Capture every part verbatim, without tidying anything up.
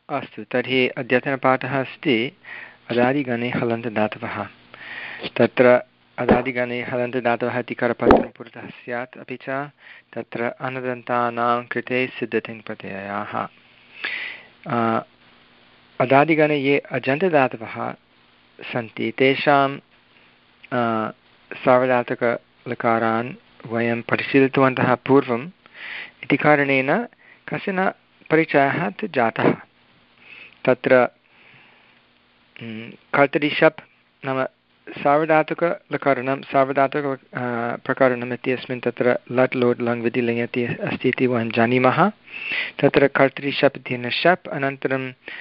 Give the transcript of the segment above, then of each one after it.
अस्तु, तर्हि अद्यतनपाठः अस्ति अदादिगणे हलन्तदातवः। तत्र अदादिगणे हलन्तदातवः इति करपत्रं पुरतः स्यात्, अपि च तत्र अनदन्तानां कृते सिद्धतिङ् प्रत्ययाः। अदादिगणे ये अजन्तदातवः सन्ति तेषां सार्वधातुकलकारान् वयं परिशीलितवन्तः पूर्वम्, इति कारणेन कश्चन परिचयः तु जातः। तत्र कर्तरिषप् नाम सार्वधातुकलकरणं सार्वधातुक प्रकरणम् इत्यस्मिन् तत्र लट् लोट् लङ् विधिलिङ् इति अस्ति इति वयं जानीमः। तत्र कर्तरिषप् इत्यनेन शप्, अनन्तरं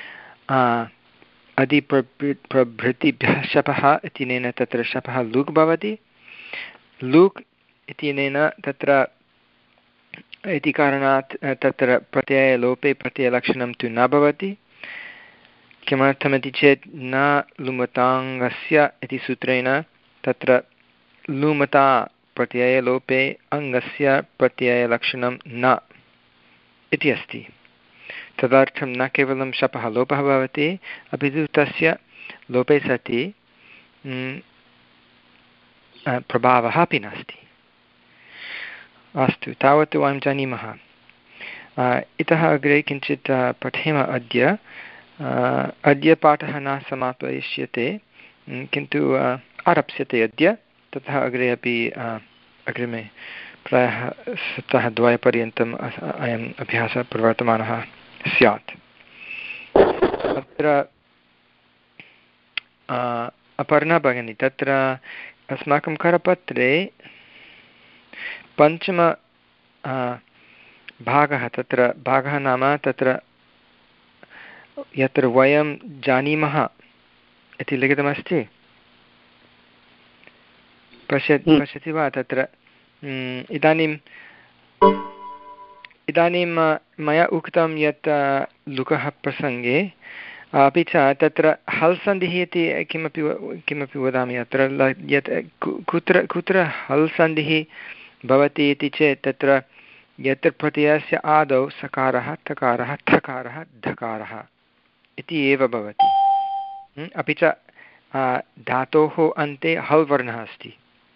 अधिप्रभृतिभ्यः शपः इत्यनेन तत्र शपः लुक् भवति। लुक् इत्यनेन तत्र इति कारणात् तत्र प्रत्ययलोपे प्रत्ययलक्षणं तु न भवति। किमर्थमिति चेत् न लुमताङ्गस्य इति सूत्रेण तत्र लुमता प्रत्ययलोपे अङ्गस्य प्रत्ययलक्षणं न इति अस्ति। तदर्थं न केवलं शपः लोपः भवति, अपि तु तस्य लोपे सति प्रभावः अपि नास्ति। अस्तु, तावत् वयं जानीमः। इतः अग्रे किञ्चित् पठेम अद्य। अद्य पाठः न समापयिष्यते, किन्तु आरप्स्यते अद्य, ततः अग्रे अपि अग्रिमे प्रायः सप्ताहद्वयपर्यन्तम् अयम् अभ्यासः प्रवर्तमानः स्यात्। अत्र अपर्णा भगिनी, तत्र अस्माकं करपत्रे पञ्चम भागः, तत्र भागः नाम तत्र यत्र वयं जानीमः इति लिखितमस्ति, पश्य पश्यति वा? तत्र इदानीम् इदानीं मया उक्तं यत् लुकः प्रसङ्गे, अपि च तत्र हल् सन्धिः इति किमपि किमपि वदामि अत्र, यत् कुत्र कुत्र हल् सन्धिः भवति इति चेत् तत्र यत्र प्रत्ययस्य आदौ सकारः तकारः थकारः धकारः इति एव भवति। अपि च धातोः अन्ते हल् वर्णः अस्ति।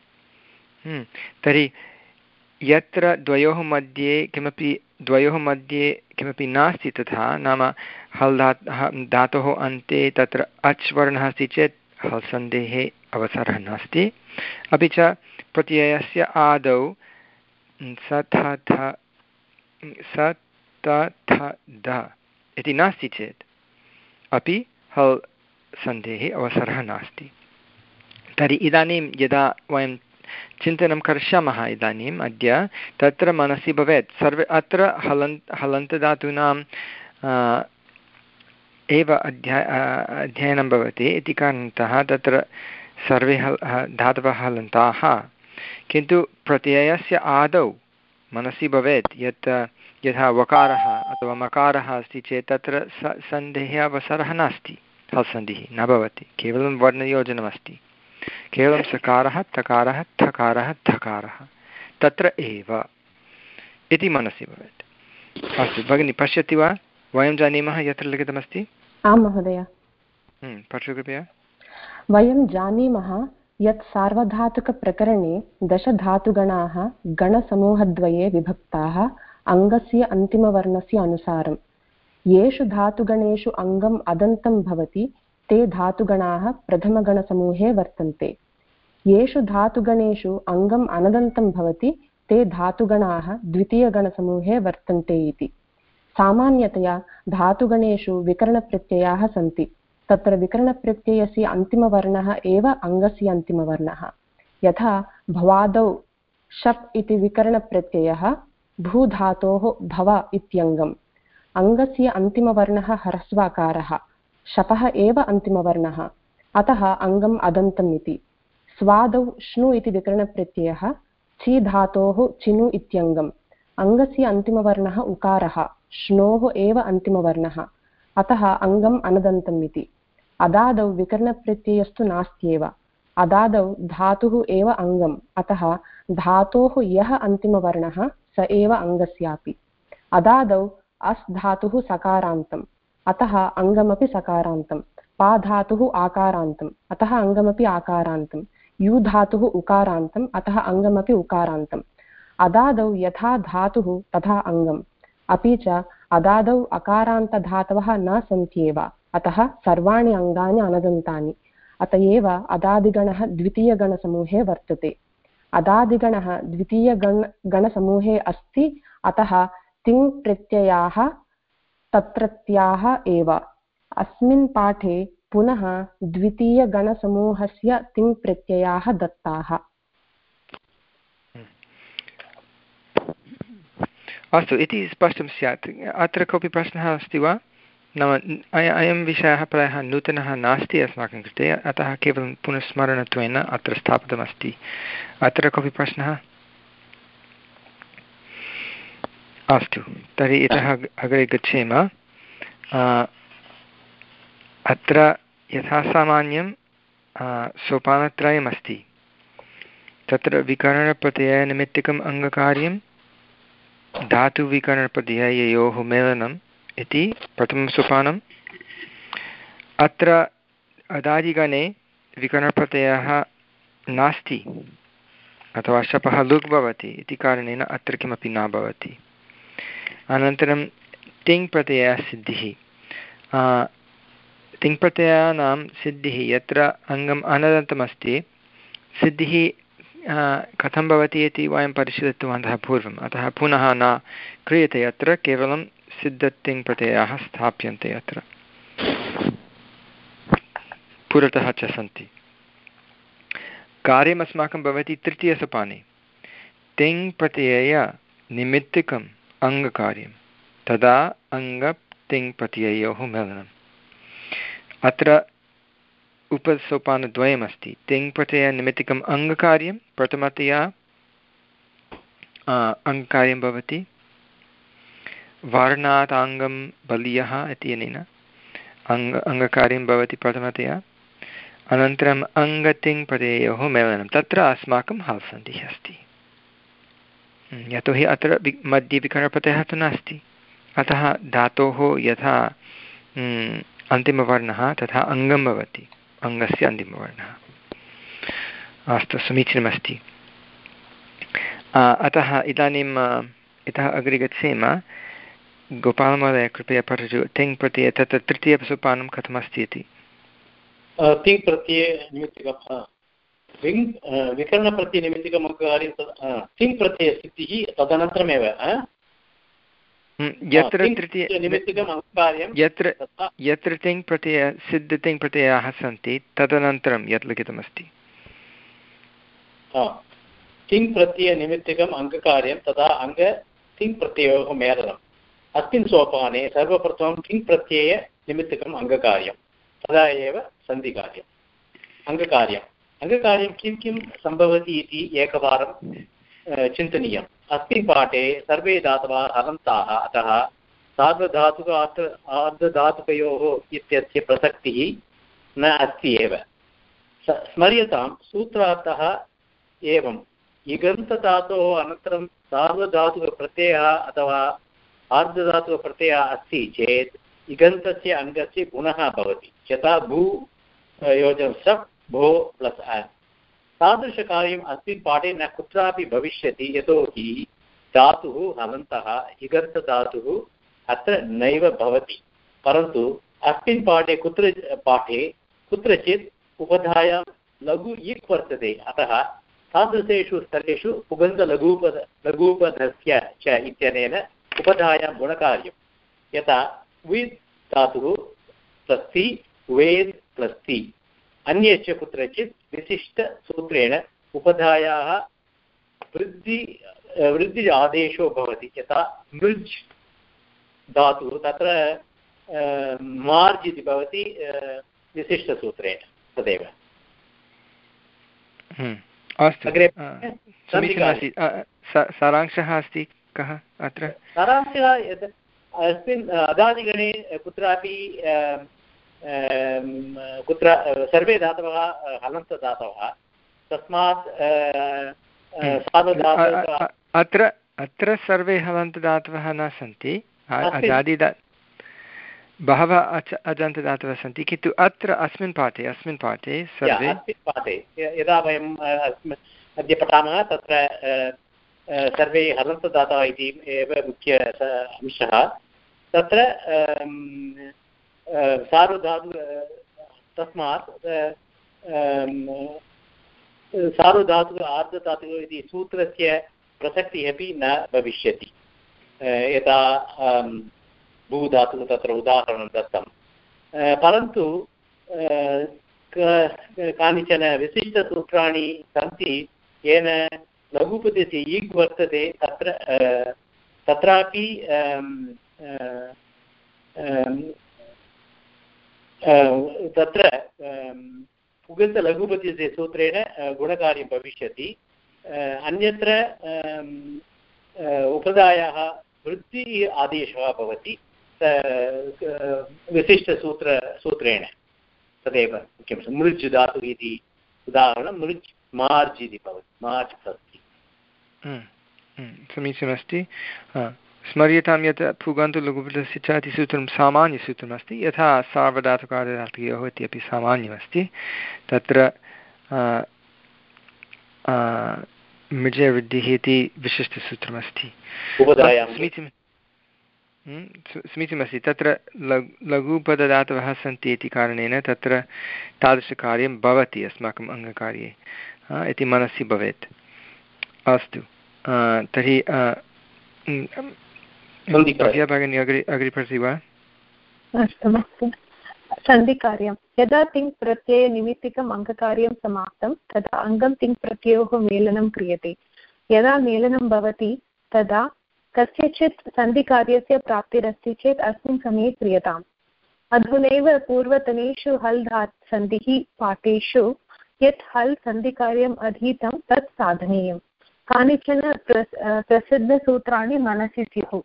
तर्हि यत्र द्वयोः मध्ये किमपि द्वयोः मध्ये किमपि नास्ति तथा, नाम हल् धा धातोः अन्ते तत्र अच् वर्णः अस्ति चेत् हल् सन्धेः अवसरः नास्ति। अपि च प्रत्ययस्य आदौ स थ थ स त थ द इति नास्ति चेत् अपि हल् सन्धेः अवसरः नास्ति। तर्हि इदानीं यदा वयं चिन्तनं करिष्यामः इदानीम् अद्य, तत्र मनसि भवेत् सर्वे अत्र हलन्त हलन्तधातूनां एव अध्याय अध्ययनं भवति इति कारणतः तत्र सर्वे हल् धातवः हलन्ताः, किन्तु प्रत्ययस्य आदौ मनसि भवेत् यत् यथा वकारः अथवा मकारः अस्ति चेत् तत्र स सन्धेः अवसरः नास्ति, हल् सन्धिः न भवति, केवलं वर्णयोजनमस्ति। केवलं सकारः तकारः थकारः धकारः तत्र एव इति मनसि भवेत्। अस्तु भगिनी, पश्यति वा? वयं जानीमः यत्र लिखितमस्ति। आं महोदय। पठतु कृपया। वयं जानीमः यत् सार्वधातुकप्रकरणे दशधातुगणाः गणसमूहद्वये विभक्ताः अङ्गस्य अन्तिमवर्णस्य अनुसारं। येषु धातुगणेषु अङ्गम् अदन्तं भवति ते धातुगणाः प्रथमगणसमूहे वर्तन्ते। येषु धातुगणेषु अङ्गम् अनदन्तं भवति ते धातुगणाः द्वितीयगणसमूहे वर्तन्ते इति। सामान्यतया धातुगणेषु विकरणप्रत्ययाः सन्ति। तत्र विकरणप्रत्ययस्य अन्तिमवर्णः एव अङ्गस्य अन्तिमवर्णः। यथा भवादौ शप् इति विकरणप्रत्ययः, भूधातोः भव इत्यङ्गम्। अङ्गस्य अन्तिमवर्णः ह्रस्वाकारः, शपः एव अन्तिमवर्णः, अतः अङ्गम् अदन्तम् इति। स्वादौ श्नु इति विकरणप्रत्ययः, छि धातोः चिनु इत्यङ्गम्। अङ्गस्य अन्तिमवर्णः उकारः, श्नोः एव अन्तिमवर्णः, अतः अङ्गम् अनदन्तम् इति। अदादौ विकरणप्रत्ययस्तु नास्त्येव। अदादौ धातुः एव अङ्गम्, अतः धातोः यः अन्तिमवर्णः स एव अङ्गस्यापि। अदादौ अस् धातुः सकारान्तम्, अतः अङ्गमपि सकारान्तं। पा धातुः आकारान्तम्, अतः अङ्गमपि आकारान्तं। यु धातुः उकारान्तम्, अतः अङ्गमपि उकारान्तम्। अदादौ यथा धातुः तथा अङ्गम्। अपि च अदादौ अकारान्तधातवः न सन्त्येव, अतः सर्वाणि अङ्गानि अनदन्तानि। अत एव अदादिगणः द्वितीयगणसमूहे वर्तते। अदादिगणः द्वितीयगण गणसमूहे अस्ति, अतः तिङ् प्रत्ययाः तत्रत्याः एव। अस्मिन् पाठे पुनः द्वितीयगणसमूहस्य तिङ् प्रत्ययाः दत्ताः। अस्तु इति स्पष्टं स्यात्। अत्र कोऽपि प्रश्नः अस्ति वा? नाम अयं विषयः प्रायः नूतनः नास्ति अस्माकं कृते, अतः केवलं पुनस्मरणत्वेन अत्र स्थापितमस्ति। अत्र कोऽपि प्रश्नः? अस्तु, तर्हि इतः अग्रे गच्छेम। अत्र यथा सामान्यं सोपानत्रयमस्ति। तत्र विकरणप्रत्ययनिमित्तिकम् अङ्गकार्यं धातुविकरणप्रत्यययोः मेलनम् इति प्रथमं सोपानम्। अत्र अदादिगणे विकरणप्रत्ययः नास्ति अथवा शपः लुक् भवति इति कारणेन अत्र किमपि न भवति। अनन्तरं तिङ् प्रत्ययसिद्धिः। तिङ् प्रत्ययानां सिद्धिः यत्र अङ्गम् अनदन्तमस्ति, सिद्धिः कथं भवति इति वयं परिशीलितवन्तः पूर्वम्, अतः पुनः न क्रियते। अत्र केवलं सिद्धतिङ् प्रत्ययाः स्थाप्यन्ते। अत्र पुरतः च सन्ति। कार्यम् अस्माकं भवति तृतीयसोपाने तिङ् प्रत्ययनिमित्तिकम् अङ्गकार्यं, तदा अङ्ग तिङ् प्रत्यययोः मेलनम्। अत्र उपसोपानद्वयमस्ति। तिङ् प्रत्ययनिमित्तिकम् अङ्गकार्यं प्रथमतया अङ्गकार्यं भवति वर्णात् अङ्गं बलीयः इत्यनेन अङ्ग अङ्गकार्यं भवति प्रथमतया। अनन्तरम् अङ्गतिङ् प्रत्यययोः मेलनं, तत्र अस्माकं हल् सन्धिः अस्ति। यतोहि अत्र मध्ये विकरणप्रत्ययः तु नास्ति, अतः धातोः यथा अन्तिमवर्णः तथा अङ्गं भवति, अङ्गस्य अन्तिमवर्णः। अस्तु, समीचीनमस्ति। अतः इदानीम् इतः अग्रे गच्छेम। गोपालमहोदय कृपया पठतु तिङ् प्रत्यये तत्र तृतीयसोपानं कथमस्ति इति। तिङ् प्रत्ययनिमित्तिकं विकरणप्रत्ययनिमित्तिकम् अङ्गकार्यं तिङ् प्रत्ययसिद्धिः तदनन्तरमेव यत्र तृतीय यत्र यत्र तिङ् प्रत्यय सिद्धतिङ् प्रत्ययाः सन्ति तदनन्तरं यत् लिखितमस्ति तिङ् प्रत्ययनिमित्तिकम् अङ्गकार्यं तदा अङ्ग तिङ् प्रत्ययोः मेलनम्। अस्मिन् सोपाने सर्वप्रथमं तिङ् प्रत्ययनिमित्तिकम् अङ्गकार्यं, तदा एव सन्धिकार्यम्। अङ्गकार्यम् अङ्गकार्यं किं किं सम्भवति इति एकवारं चिन्तनीयम्। अस्मिन् पाठे सर्वे धातवः हलन्ताः, अतः सार्वधातुक आर्धधातुकयोः इत्यस्य प्रसक्तिः न अस्ति एव। स्मर्यतां सूत्रार्थः एवम्। इगन्तधातोः अनन्तरं सार्वधातुकप्रत्ययः अथवा आर्धधातुकप्रत्ययः अस्ति चेत् इगन्तस्य अङ्गस्य गुणः भवति। यथा भू योजनं सप् भो प्लस् अ। तादृशकार्यम् अस्मिन् पाठे न कुत्रापि भविष्यति, यतोहि धातुः हलन्तः, इगन्तधातुः अत्र नैव भवति। परन्तु अस्मिन् पाठे कुत्र पाठे कुत्रचित् उपधायां लघु इक् वर्तते, अतः तादृशेषु स्थलेषु पुगन्तलघूपद लघूपधस्य च इत्यनेन उपधायां गुणकार्यं। यथा विद् धातुः प्लस् ति, वेद् प्लस् ति। अन्यश्च कुत्रचित् विशिष्टसूत्रेण उपधायाः वृद्धि वृद्धि आदेशो भवति। यथा मृज् धातुः तत्र मार्ज् इति भवति विशिष्टसूत्रेण, तदेव। अस्तु, समीचीनमस्ति। सारांशः अस्ति कः अत्र? सारांशः यत् अस्मिन् अदादिगणे कुत्रापि कुत्र सर्वे धातवः हलन्तधातवः, तस्मात् अत्र अत्र सर्वे हलन्तधातवः न सन्ति। अदादि बहवः अच अजन्तदातवः सन्ति किन्तु अत्र अस्मिन् पाठे अस्मिन् पाठे सर्वे अस्मिन् पाठे यदा वयम् अद्य पठामः तत्र सर्वे हलन्तदातवः इति एव मुख्य अंशः तत्र सार्वधातु तस्मात् सार्वधातुः आर्धधातुः इति सूत्रस्य प्रसक्तिः अपि न भविष्यति यथा भूधातुः तत्र उदाहरणं दत्तं परन्तु कानिचन विशिष्टसूत्राणि सन्ति येन लघुपदस्य ईग् वर्तते तत्र तत्रापि तत्र पुगन्तलघुपदस्य सूत्रेण गुणकार्यं भविष्यति अन्यत्र उपधायाः वृत्ति आदेशः भवति विशिष्टसूत्र सूत्रेण तदेव मुख्यं मृज् धातुः इति उदाहरणं मृज् मार्ज् इति भवति मार्ज् भवति समीचीनमस्ति स्मर्यतां यत् पुगन्तलघुपदस्य च इति सूत्रं सामान्यसूत्रमस्ति यथा सार्वधातुकार्यधातुकयोः इत्यपि सामान्यमस्ति तत्र मृजवृद्धिः इति विशिष्टसूत्रमस्ति समीचीनं समीचीनमस्ति तत्र लघु लघुपदधातवः सन्ति इति कारणेन तत्र तादृशकार्यं भवति अस्माकम् अङ्गकार्ये इति मनसि भवेत् अस्तु तर्हि भगिनी अग्रे अग्रे पठति वा अस्तु अस्तु सन्धिकार्यं यदा तिङ् प्रत्ययनिमित्तिकम् अङ्गकार्यं समाप्तं तदा अङ्गं तिङ् प्रत्ययोः मेलनं क्रियते यदा मेलनं भवति तदा कस्यचित् सन्धिकार्यस्य प्राप्तिरस्ति चेत् अस्मिन् समये क्रियताम् अधुनैव पूर्वतनेषु हल् धात् सन्धिः पाठेषु यत् हल् सन्धिकार्यम् अधीतं तत् साधनीयं कानिचन प्रसिद्धसूत्राणि मनसि स्युः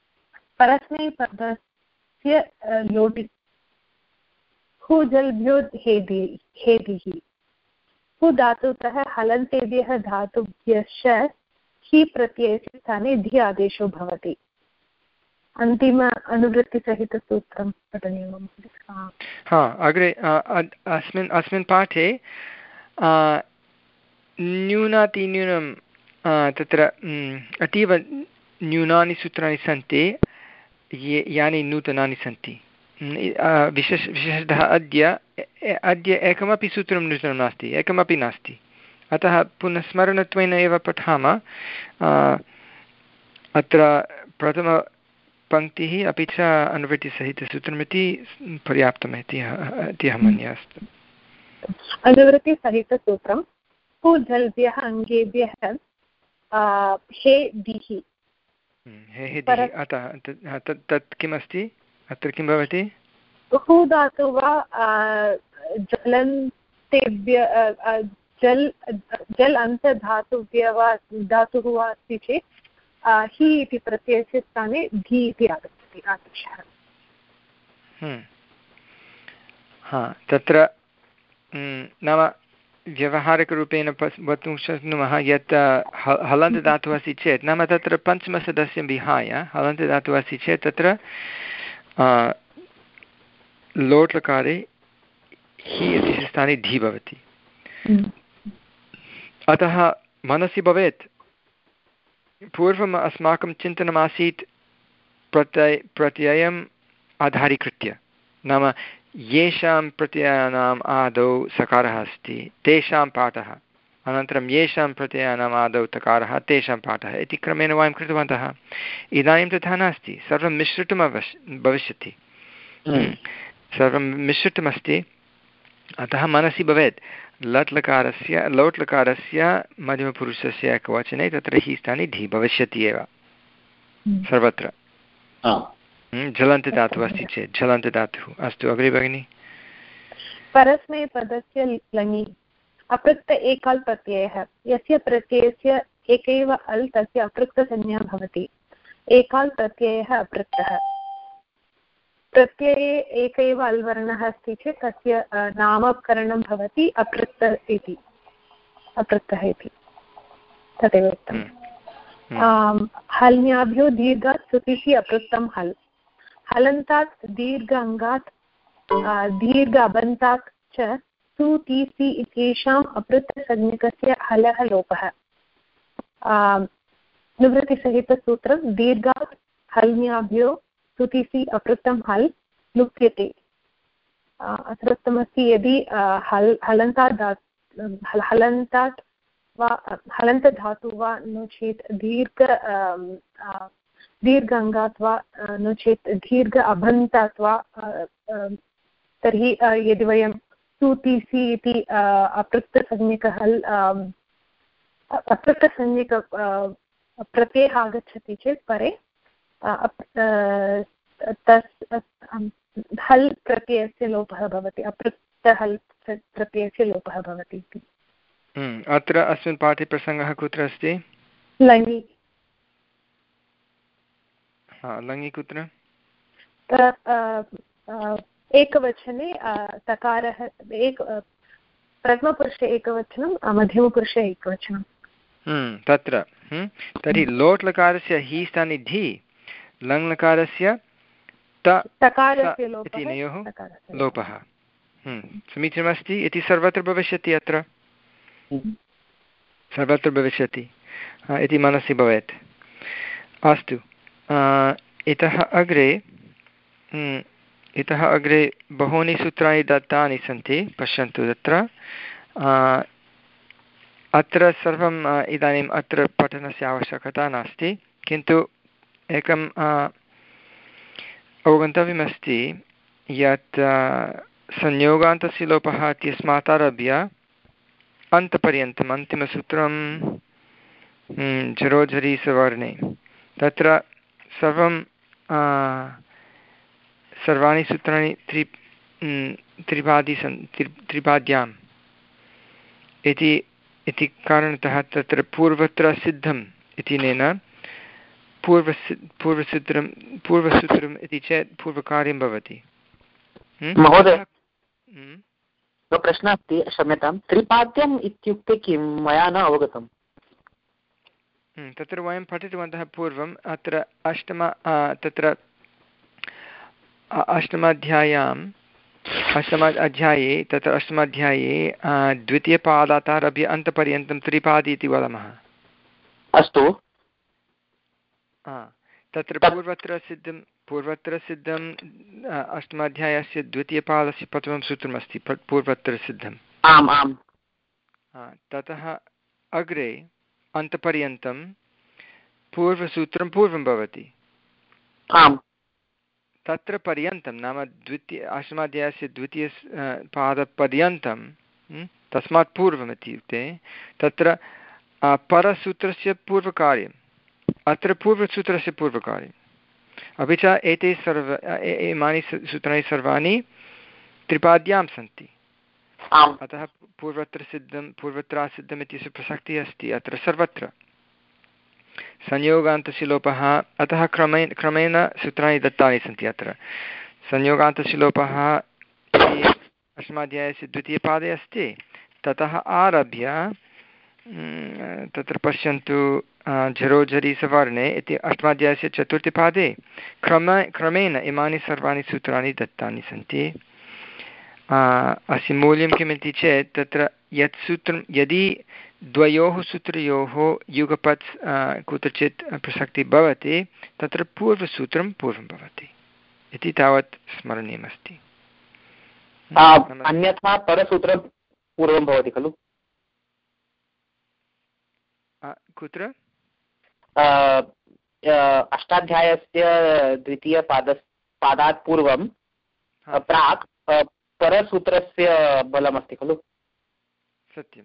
परस्मैपदस्य लोटि हु जल्भ्यो हेदि हेदिः हु धातुतः हलन्तेभ्यः धातुभ्यश्च हि प्रत्ययस्य स्थाने धि आदेशो भवति अन्तिम अनुवृत्तिसहितसूत्रं पठनीयं हा अग्रे अस्मिन् अस्मिन् पाठे न्यूनातिन्यूनं तत्र अतीव न्यूनानि सूत्राणि सन्ति ये यानि नूतनानि सन्ति विशेष विशेषतः अद्य अद्य एकमपि सूत्रं नूतनं नास्ति एकमपि नास्ति अतः पुनः स्मरणत्वेन एव पठामः अत्र प्रथमपङ्क्तिः अपि च अनुवृत्तिसहितसूत्रमिति पर्याप्तमिति अहं मन्ये अस्तु अनुवृत्तिसहितसूत्रं हु जल्भ्यः अङ्गेभ्यः हे दिः हे दिः अतः तत् किमस्ति अत्र किं भवति हु धातु वा जलन्तेभ्य जल् जल् अन्तधातुभ्यः वा धातुः वा अस्ति चेत् हि इति प्रत्ययस्य स्थाने धि इति आगच्छति आदेशः हा तत्र नाम व्यवहारिकरूपेण वक्तुं शक्नुमः यत् हलन्तदातुः अस्ति चेत् नाम तत्र पञ्चमसदस्यं विहाय हलन्तदातुः अस्ति चेत् तत्र लोट्लकारे हि इति स्थाने धि भवति अतः मनसि भवेत् पूर्वम् अस्माकं चिन्तनमासीत् प्रत्यय प्रत्ययम् आधारीकृत्य नाम येषां प्रत्ययानाम् आदौ सकारः अस्ति तेषां पाठः अनन्तरं येषां प्रत्ययानाम् आदौ तकारः तेषां पाठः इति क्रमेण वयं कृतवन्तः इदानीं तथा नास्ति सर्वं मिश्रितम् अवश् भविष्यति सर्वं मिश्रितमस्ति अतः मनसि भवेत् लट् लकारस्य लोट् लकारस्य मध्यमपुरुषस्य एकवचने तत्र हि स्थाने धि भविष्यति एव सर्वत्र झलन्तदातुः अस्ति चेत् झलन्तदातुः अस्तु अग्रे भगिनि परस्मैपदस्य लङि अपृक्त एकाल् प्रत्ययः यस्य प्रत्ययस्य एक एव अल् तस्य अपृक्तसंज्ञा भवति एकाल् प्रत्ययः अपृक्तः प्रत्यये एक एव अल् वर्णः अस्ति चेत् तस्य नामकरणं भवति अपृक्त इति अपृक्तः इति तदेव उक्तम् हल्न्याभ्यो दीर्घात् श्रुतिः अपृक्तं हल् हलन्तात् दीर्घ अङ्गात् दीर्घ अबन्तात् च सु ति सि इत्येषाम् अपृक्तसंज्ञकस्य हलः लोपः। निवृत्तिसहितसूत्रं दीर्घात् हल्न्याभ्यो सुतिसि अपृक्तं हल् लुप्यते। अत्र उक्तमस्ति यदि हल् हलन्तात् धा हलन्तात् वा हलन्तधातु वा नो चेत् दीर्घ दीर्घ अङ्गात् वा नो चेत् दीर्घ अभन्तात् वा तर्हि यदि वयं सुतिसि इति अपृक्तसंज्ञक हल् अपृक्तसंज्ञक प्रत्ययः आगच्छति चेत् परे तस् हल् प्रत्ययस्य लोपः भवति, अपृक्तहल् प्रत्ययस्य लोपः भवति इति। अत्र अस्मिन् पाठे प्रसङ्गः कुत्र अस्ति? लङि। लङि कुत्र? एकवचने तकारः एक प्रथमपुरुषे एकवचनं मध्यमपुरुषे एकवचनं तत्र तर्हि लोट् लकारस्य हि स्थाने धि लङ् लकारस्य तकारस्य इत्यनयोः लोपः समीचीनमस्ति इति सर्वत्र भविष्यति। अत्र सर्वत्र भविष्यति इति मनसि भवेत्। अस्तु, इतः अग्रे इतः अग्रे बहूनि सूत्राणि दत्तानि सन्ति। पश्यन्तु, तत्र अत्र सर्वम् इदानीम् अत्र पठनस्य आवश्यकता नास्ति, किन्तु एकम् अवगन्तव्यमस्ति यत् संयोगान्तस्य लोपः इत्यस्मात् आरभ्य अन्तपर्यन्तम् अन्तिमसूत्रं झरोझरि सवर्णे तत्र सर्वं सर्वाणि सूत्राणि त्रि त्रिपादी सन् त्रि त्रिपाद्याम् इति इति कारणतः तत्र पूर्वत्र सिद्धम् इत्यनेन पूर्वसि पूर्वसूत्रं पूर्वसूत्रम् इति चेत् पूर्वकार्यं भवति। महोदय, प्रश्नः अस्ति, क्षम्यतां, त्रिपाद्यम् इत्युक्ते किं? मया न अवगतम्। तत्र वयं पठितवन्तः पूर्वम्। अत्र अष्टम तत्र अष्टमाध्याय्याम् अष्टम अध्याये तत्र अष्टमाध्याये द्वितीयपादात् आरभ्य अन्तपर्यन्तं त्रिपादी इति वदामः। अस्तु। तत्र पूर्वत्र सिद्धं पूर्वत्र सिद्धम् अष्टमाध्यायस्य द्वितीयपादस्य प्रथमं सूत्रमस्ति पूर्वत्र सिद्धम्। आम् आम्। ततः अग्रे अन्तपर्यन्तं पूर्वसूत्रं पूर्वं भवति। आम्। तत्र पर्यन्तं नाम द्वितीय अष्टमाध्यायस्य द्वितीय पादपर्यन्तं तस्मात् पूर्वम् इत्युक्ते तत्र परसूत्रस्य पूर्वकार्यम्, अत्र पूर्वसूत्रस्य पूर्वकार्यम्, अपि च एते सर्व इमानि सूत्राणि सर्वाणि त्रिपाद्यां सन्ति। अतः पूर्वत्र सिद्धं पूर्वत्र सिद्धम् इत्यस्य प्रसक्तिः अस्ति अत्र सर्वत्र। संयोगान्तस्य लोपः, अतः क्रमेण क्रमेण सूत्राणि दत्तानि सन्ति अत्र। संयोगान्तस्य लोपः अष्टमाध्यायस्य द्वितीयपादे अस्ति, ततः आरभ्य तत्र पश्यन्तु झरोझरि सवर्णे इति अष्टमाध्यायस्य चतुर्थपादे क्रम क्रमेण इमानि सर्वाणि सूत्राणि दत्तानि सन्ति। अस्य मूल्यं किमिति चेत् तत्र यत् सूत्रं यदि द्वयोः सूत्रयोः युगपत् कुत्रचित् प्रसक्तिः भवति तत्र पूर्वसूत्रं पूर्वं भवति इति तावत् स्मरणीयमस्ति। अन्यथा परसूत्रं पूर्वं भवति खलु? कुत्र? अष्टाध्यायस्य द्वितीयपाद पादात् पूर्वं प्राक् परसूत्रस्य बलमस्ति खलु? सत्यं।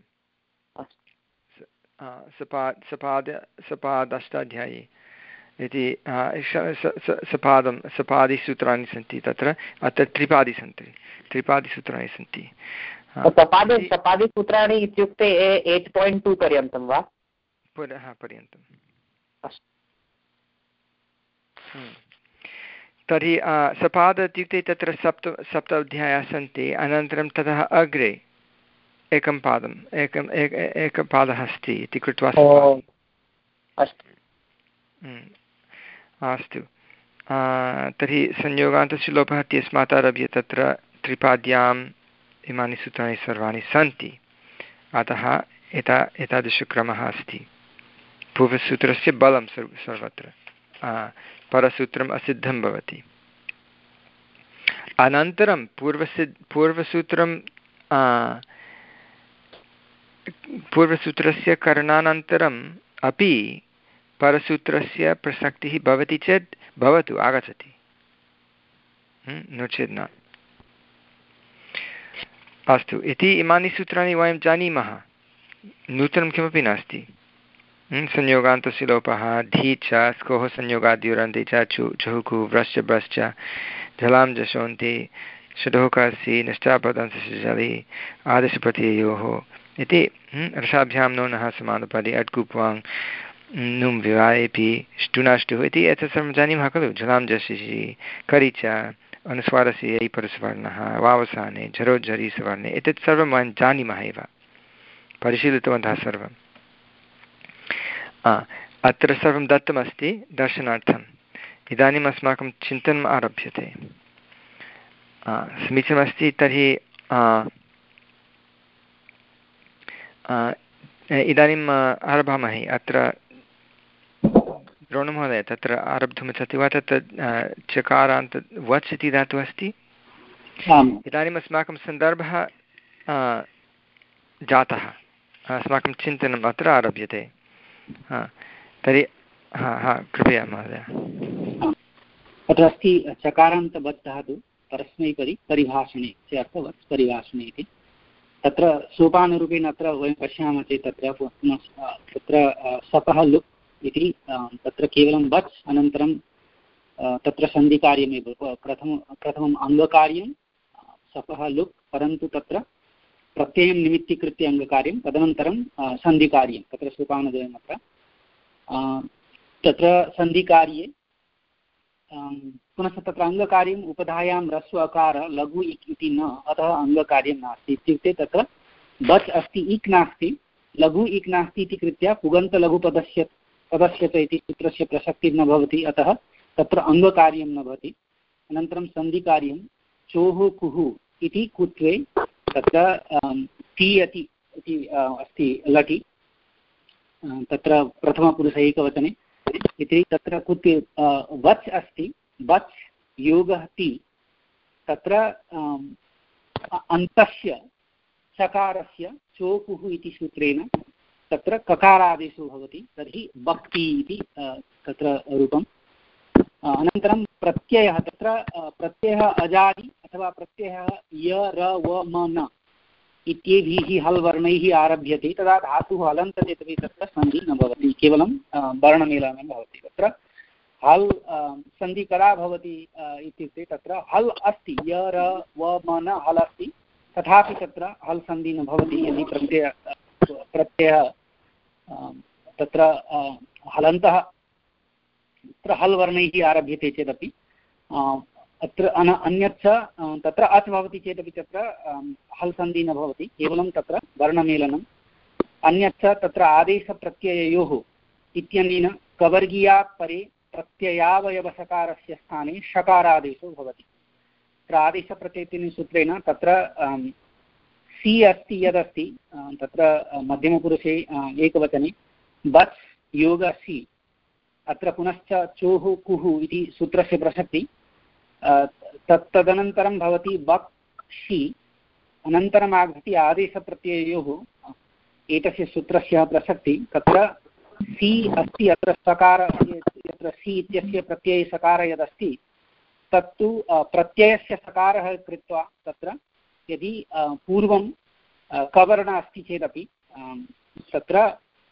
सपाद सपाद सपादष्टाध्यायी इति सपादं सपादिसूत्राणि सन्ति तत्र। अत्र त्रिपादि सन्ति त्रिपादिसूत्राणि सन्ति। सपादि सपादिसूत्राणि इत्युक्ते एट् पायिण्ट् टु पर्यन्तं वा? पुनः पर्यन्तं। अस्तु। तर्हि सपाद इत्युक्ते तत्र सप्त सप्त अध्यायाः सन्ति। अनन्तरं ततः अग्रे एकं पादम् एकम् एक एकः पादः अस्ति इति कृत्वा अस्तु। अस्तु। तर्हि संयोगान्तस्य लोपः इत्यस्मात् आरभ्य तत्र त्रिपाद्याम् इमानि सूत्राणि सर्वाणि सन्ति, अतः एता एतादृशक्रमः अस्ति। पूर्वसूत्रस्य बलं सर्व सर्वत्र परसूत्रम् असिद्धं भवति। अनन्तरं पूर्वसिद्ध पूर्वसूत्रं पूर्वसूत्रस्य करणानन्तरम् अपि परसूत्रस्य प्रसक्तिः भवति चेत् भवतु, आगच्छति, नो चेत् न। अस्तु, इति इमानि सूत्राणि वयं जानीमः, नूतनं किमपि नास्ति। संयोगान्तस्य लोपः, धी च स्कोः संयोगाद्युरन्ते च चु चहुकु व्रश्च ब्रश्च जलां जशोन्ति षडोकासि निष्ठापदांसि जलि आदेशप्रत्ययोः इति रसाभ्यां नो नः समानुपादि अट्कुप्वाङ् नुं विवाहेपि ष्टुनाष्टुः इति एतत् सर्वं जानीमः खलु। जलां जशिषि करि च अनुस्वारस्य यै परस्वर्णः वावसाने झरोझरि सवर्णे, एतत् सर्वं वयं जानीमः एव, परिशीलितवन्तः सर्वम्। अत्र सर्वं दत्तमस्ति दर्शनार्थम्। इदानीम् अस्माकं चिन्तनम् आरभ्यते। समीचीनमस्ति। तर्हि इदानीम् आरभामहे। अत्र द्रोणमहोदय तत्र आरब्धुमिच्छति वा? तत्र चकारान्त वच् इति धातुः अस्ति। इदानीम् अस्माकं सन्दर्भः जातः, अस्माकं चिन्तनम् अत्र आरभ्यते। हा तर्हि हा हा कृपया महोदय। अत्र अस्ति चकारान्तवत् धातु परस्मैपरि परिभाषणे च अर्थवत् परिभाषणे इति। तत्र सोपानरूपेण अत्र वयं पश्यामः चेत् तत्र पुनः तत्र सपः लुक् इति तत्र केवलं वच् अनन्तरं तत्र सन्धिकार्यमेव प्रथम प्रथमम् अङ्गकार्यं सपः लुक्, परन्तु तत्र प्रत्ययं निमित्तीकृत्य अङ्गकार्यं, तदनन्तरं सन्धिकार्यं, तत्र सोपानद्वयम् अत्र। तत्र सन्धिकार्ये पुनः तत्र अङ्गकार्यम् उपधायां ह्रस्व अकार लघु इक् इति न, अतः अङ्गकार्यं नास्ति। इत्युक्ते तत्र बच् अस्ति, इक् नास्ति, लघु इक् नास्ति इति कृत्या पुगन्तलघुपदस्य पदस्यत इति सूत्रस्य प्रसक्तिर्न भवति, अतः तत्र अङ्गकार्यं न भवति। अनन्तरं सन्धिकार्यं चोः कुः इति कुत्वे तत्र तीयति इति अस्ति लटि, तत्र प्रथमपुरुष एकवचने इति तत्र कुत्वे वच् अस्ति, वच् योगः ति, तत्र अन्तस्य चकारस्य चोकुः इति सूत्रेण तत्र ककारादेशो भवति, तर्हि भक्ति इति तत्र रूपम्। अनन्तरं प्रत्ययः, तत्र प्रत्ययः अजादि अथवा प्रत्ययः य र व म न इत्येभिः हल् वर्णैः आरभ्यते, तदा धातुः हलन्त चेदपि तत्र सन्धिः न भवति, केवलं वर्णमेलनं भवति। तत्र हल् सन्धिः कदा भवति इत्युक्ते तत्र हल् अस्ति, य र व म न हल् अस्ति, तथापि तत्र हल् सन्धिः न भवति यदि प्रत्यय प्रत्ययः तत्र हलन्तः तत्र हल् वर्णैः आरभ्यते चेदपि, अत्र अन अन्यच्च तत्र अच् भवति चेदपि तत्र हल् सन्धिः न भवति, केवलं तत्र वर्णमेलनम्। अन्यच्च तत्र आदेशप्रत्यययोः इत्यनेन कवर्गीयात् परे प्रत्ययावयवसकारस्य स्थाने षकारादेशो भवति। तत्र आदेशप्रत्ययेन सूत्रेण तत्र सि अस्ति यदस्ति तत्र मध्यमपुरुषे एकवचने बच् योग सि, अत्र पुनश्च चोः कुः इति सूत्रस्य प्रसक्ति, तत्तदनन्तरं भवति बक् षि, अनन्तरम् आगच्छति आदेशप्रत्यययोः एतस्य सूत्रस्य प्रसक्ति। तत्र सि अस्ति, अत्र सकार यत्र सि इत्यस्य प्रत्यये सकार यदस्ति तत्तु प्रत्ययस्य सकारः कृत्वा तत्र यदि पूर्वं कवर्ण अस्ति चेदपि तत्र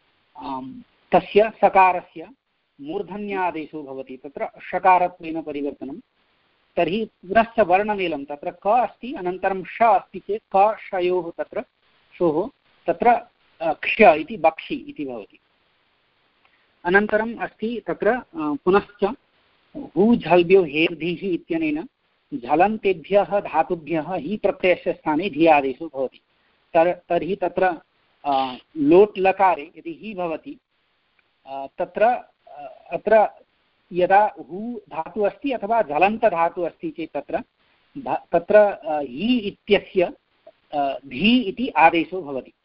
तस्य सकारस्य मूर्धन्यादेशो भवति, तत्र षकारत्वेन परिवर्तनं। तर्हि पुनश्च वर्णमेलं, तत्र क अस्ति अनन्तरं ष अस्ति चेत् क षयोः तत्र शोः तत्र क्ष इति बक्षि इति भवति। अनन्तरम् अस्ति तत्र पुनश्च हू झल्भ्यो हेर्धिः इत्यनेन झलन्तेभ्यः धातुभ्यः हि प्रत्ययस्य स्थाने धी आदेशो भवति। तर तर्हि तत्र लोट् लकारे यदि हि भवति तत्र अत्र यदा हु धातु अस्ति अथवा झलन्तधातु अस्ति चेत् तत्र तत्र हि इत्यस्य धी इति आदेशो भवति।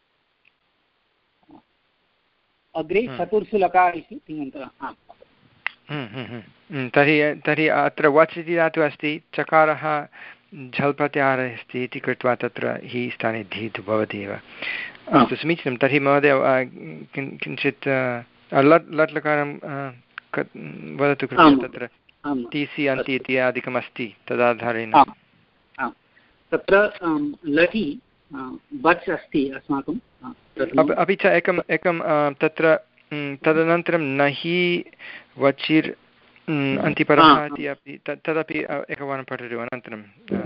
अग्रे चतुर्षु लकारेषु तिङन्तः। तर्हि तर्हि अत्र वच् इति धातुः अस्ति, चकारः झल् प्रत्याहारः अस्ति इति कृत्वा तत्र हि स्थाने धीतु भवति एव। अस्तु समीचीनं। तर्हि महोदय किञ्चित् लट् लट् लकारं वदतु कृपया। तत्र ति सि अन्ति इत्यादिकम् अस्ति तदाधारेण। तत्र लटि बच् अस्ति अस्माकं। अपि च एकम् एकं तत्र तदनन्तरं नहि वचिर् अन्तिपरः इति अपि तदपि एकवारं पठतु अनन्तरं।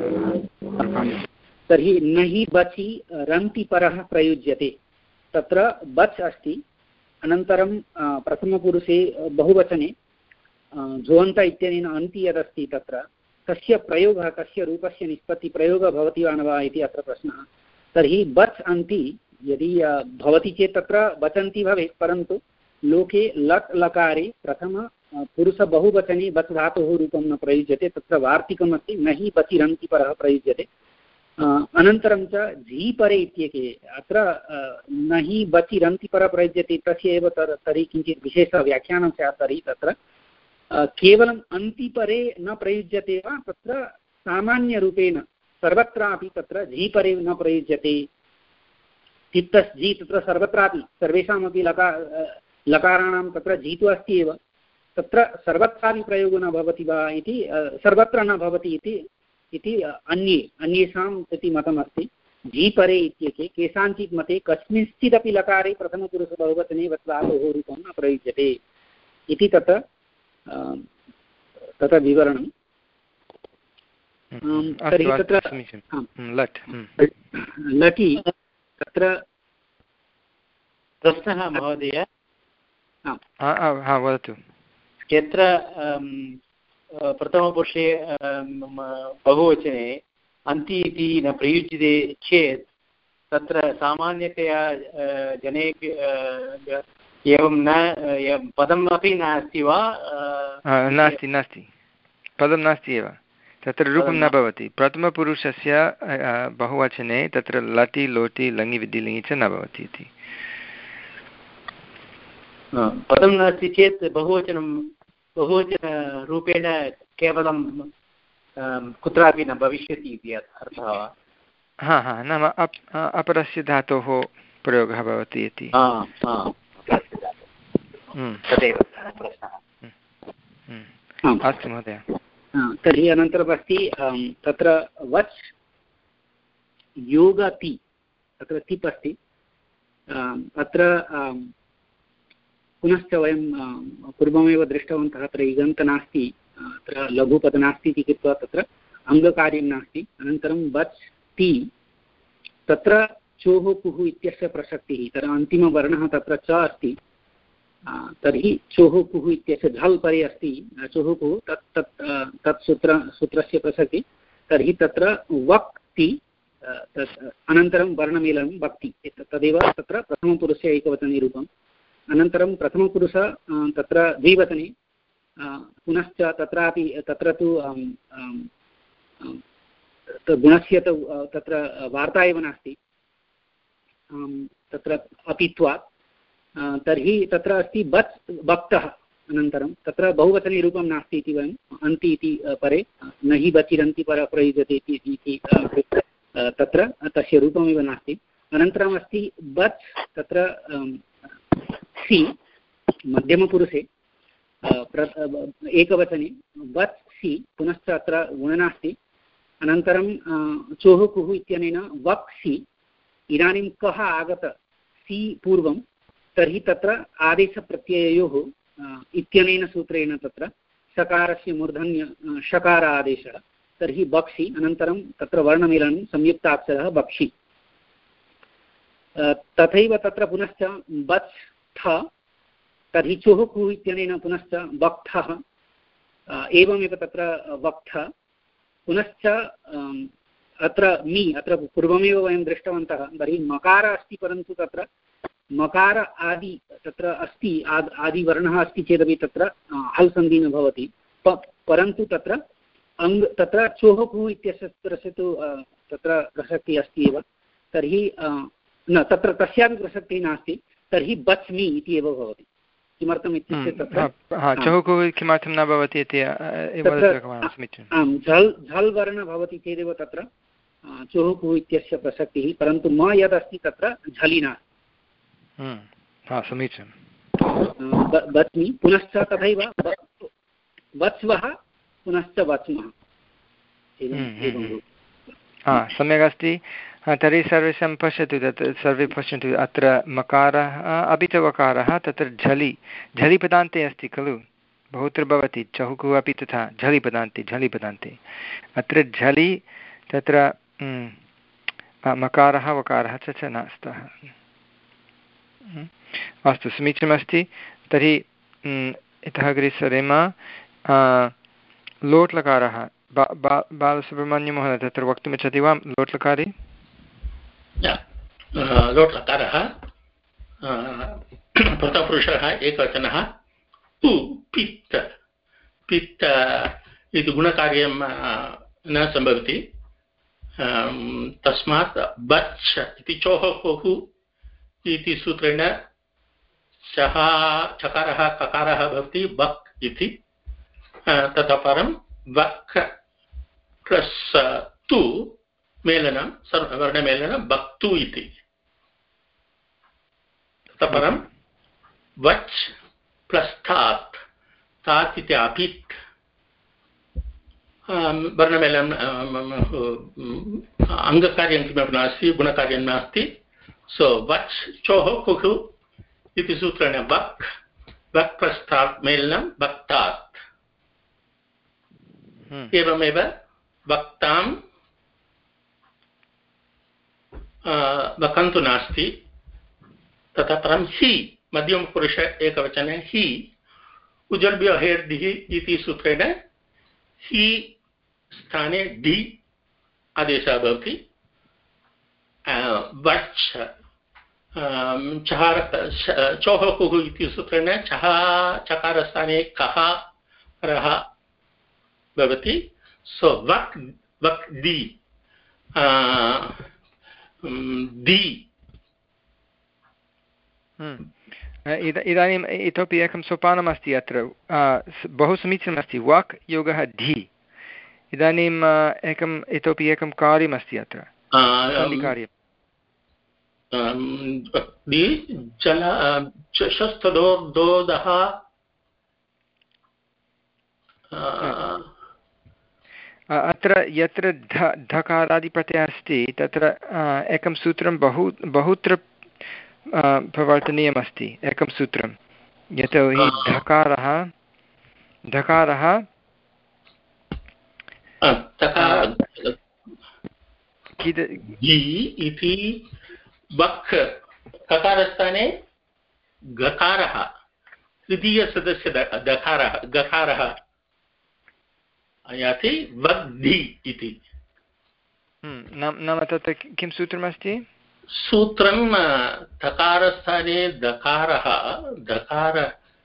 तर्हि नहि बचि रन्तिपरः प्रयुज्यते। तत्र बच् अस्ति, अनन्तरं प्रथमपुरुषे बहुवचने झोन्त इत्यनेन अन्ति यदस्ति तत्र तस्य प्रयोगः, कस्य रूपस्य निष्पत्तिप्रयोगः भवति वा न वा इति अत्र प्रश्नः। तर्हि बच् अन्ति यदि भवति चेत् तत्र बचन्ति भवेत्, परन्तु लोके लट् लकारे प्रथम पुरुषबहुवचने बच् धातोः रूपं न प्रयुज्यते। तत्र वार्तिकमस्ति नहि बचिरन्ति परः प्रयुज्यते। अनन्तरं च झीपरे इत्येके अत्र नहि बचिरन्ति परः प्रयुज्यते तस्य एव तर् तर्हि किञ्चित् विशेषव्याख्यानं स्यात्। तर्हि तत्र केवलम् अन्तिपरे न प्रयुज्यते वा, तत्र सामान्यरूपेण सर्वत्रापि तत्र झीपरे न प्रयुज्यते। तिप्तस् झी तत्र सर्वत्रापि सर्वेषामपि लका लकाराणां तत्र झीतु अस्ति एव, तत्र सर्वत्रापि प्रयोगो न भवति वा इति, सर्वत्र न भवति इति इति अन्ये अन्येषाम् इति मतमस्ति। झीपरे इत्येके केषाञ्चित् मते कस्मिंश्चिदपि लकारे प्रथमपुरुषबहुवचने वच् धातोः रूपं न प्रयुज्यते इति तत्र तत्र विवरणं। तर्हि तत्र लटि तत्र प्रश्नः महोदय वदतु। यत्र प्रथमपुरुषे बहुवचने अन्ति इति न प्रयुज्यते चेत् तत्र सामान्यतया जने एवं न पदम् अपि नास्ति वा? नास्ति नास्ति पदं नास्ति एव, तत्र रूपं न भवति। प्रथमपुरुषस्य बहुवचने तत्र लटि लोटि लङि विधिलिङि च न भवति इति। पदं नास्ति चेत् बहुवचनं बहुवचनरूपेण केवलं कुत्रापि न भविष्यति इति अर्थः वा? हा हा नाम अप् अपरस्य धातोः प्रयोगः भवति इति। तदेव प्रश्नः। अस्तु महोदय। तर्हि अनन्तरम् अस्ति तत्र वच् योगति, तत्र तिप् अस्ति। अत्र पुनश्च वयं पूर्वमेव दृष्टवन्तः अत्र इगन्त नास्ति, अत्र लघुपद नास्ति इति कृत्वा तत्र अङ्गकार्यं नास्ति। अनन्तरं वच् ति तत्र चोः कुः इत्यस्य प्रसक्तिः, तत्र अन्तिमवर्णः तत्र च अस्ति। तर्हि चोः कुः इत्यस्य झल् परे अस्ति चोः कुः, तत् तत् तत् सूत्र सूत्रस्य प्रसक्तिः। तर्हि तत्र वक्ति अनन्तरं वर्णमेलनं वक्ति, तदेव तत्र प्रथमपुरुषस्य एकवचने रूपम्। अनन्तरं प्रथमपुरुष तत्र द्विवचने, पुनश्च तत्रापि तत्र तु गुणस्य तु तत्र वार्ता एव नास्ति तत्र अपित्वात्। तर्हि तत्र अस्ति बच् भक्तः, अनन्तरं तत्र बहुवचने रूपं नास्ति इति वयम् अन्ति इति परे नहि बचिरन्ति पर प्रयुज्यते इति तत्र तस्य रूपमेव नास्ति। अनन्तरम् अस्ति बच् तत्र सि मध्यमपुरुषे एकवचने बच् सि, पुनश्च अत्र गुणः नास्ति। अनन्तरं चोः कुः इत्यनेन वक् सि, इदानीं कः आगत सि पूर्वं, तर्हि तत्र आदेशप्रत्यययोः इत्यनेन सूत्रेण तत्र सकारस्य मूर्धन्य षकार आदेशः, तर्हि बक्षि। अनन्तरं तत्र वर्णमेलनं संयुक्ताक्षरः बक्षि। तथैव तत्र पुनश्च बच् थ, तर्हि चोः कुः इत्यनेन पुनश्च वक्थः, एवमेव तत्र वक्थ। पुनश्च अत्र मि, अत्र पूर्वमेव वयं दृष्टवन्तः, तर्हि मकार अस्ति परन्तु तत्र मकार आदि तत्र अस्ति आद् आदिवर्णः अस्ति चेदपि तत्र हल् सन्धिः न भवति परन्तु तत्र अङ् तत्र चोः कुः इत्यस्य सूत्रस्य तु तत्र प्रसक्तिः अस्ति एव तर्हि न तत्र तस्यापि प्रसक्तिः नास्ति तर्हि बच्मि इति एव भवति किमर्थम् इत्युक्ते तत्र चोः कुः किमर्थं न भवति इति आम् झल् झल् वर्णः भवति चेदेव तत्र चोः कुः इत्यस्य प्रसक्तिः परन्तु म यदस्ति तत्र झलि नास्ति समीचीनं बच्मि पुनश्च तथैव वत्स्वः पुनश्च वच्मः सम्यक् अस्ति तर्हि सर्वेषां पश्यतु तत् सर्वे पश्यन्तु अत्र मकारः अपि च वकारः तत्र झलि झलि पदान्ते अस्ति खलु बहुत्र भवति चहुकुः अपि तथा झलि पदान्ते झलि पदान्ते अत्र झलि तत्र मकारः वकारः च च नास्तः अस्तु समीचीनमस्ति तर्हि इतः अग्रे सरेम लोट्लकारः बा बा बालसुब्रह्मण्यमहोदय तत्र वक्तुमिच्छति वा लोट्लकारे लोट्लकारः प्रथमपुरुषः एकवचनः तु पित्त पित्त इति गुणकार्यं न सम्भवति तस्मात् बच् इति चोः कुः इति सूत्रेण चः चकारः ककारः भवति बक् इति ततः परं वक् प्लस् तु मेलनं वर्णमेलनं बक्तु इति ततः परं वच् प्लस् तात् तात् इति अपित् वर्णमेलनं अङ्गकार्यं किमपि नास्ति गुणकार्यं नास्ति सो वच् चोः कुः इति सूत्रेण वक् वक् प्लस् तात् मेलनं वक्तात् एवमेव वक्तां वकन्तु नास्ति ततः परं हि मध्यमपुरुष एकवचने हि उजल्भ्यो हेर्दिः इति सूत्रेण हि स्थाने डि आदेशः भवति वच् चहार चोः कुः इति सूत्रेण चः चकारस्थाने कः रः भवति सो वक् वक् दि दि इदानीम् इतोपि एकं सोपानमस्ति अत्र बहु समीचीनमस्ति वाक् योगः धि इदानीम् एकम् इतोपि एकं कार्यमस्ति अत्र कार्यं जल चषस्तदोर्दोदः अत्र यत्र ध धकारादिप्रत्ययः अस्ति तत्र एकं सूत्रं बहु बहुत्र प्रवर्तनीयमस्ति एकं सूत्रं यतोहि धकारः धकारः इति वक् ककारस्थाने गकारः तृतीयसदस्य दकारः गकारः याति वग्धि इति नाम तत्र किं सूत्रमस्ति सूत्रं धकारस्थाने दकारः दकार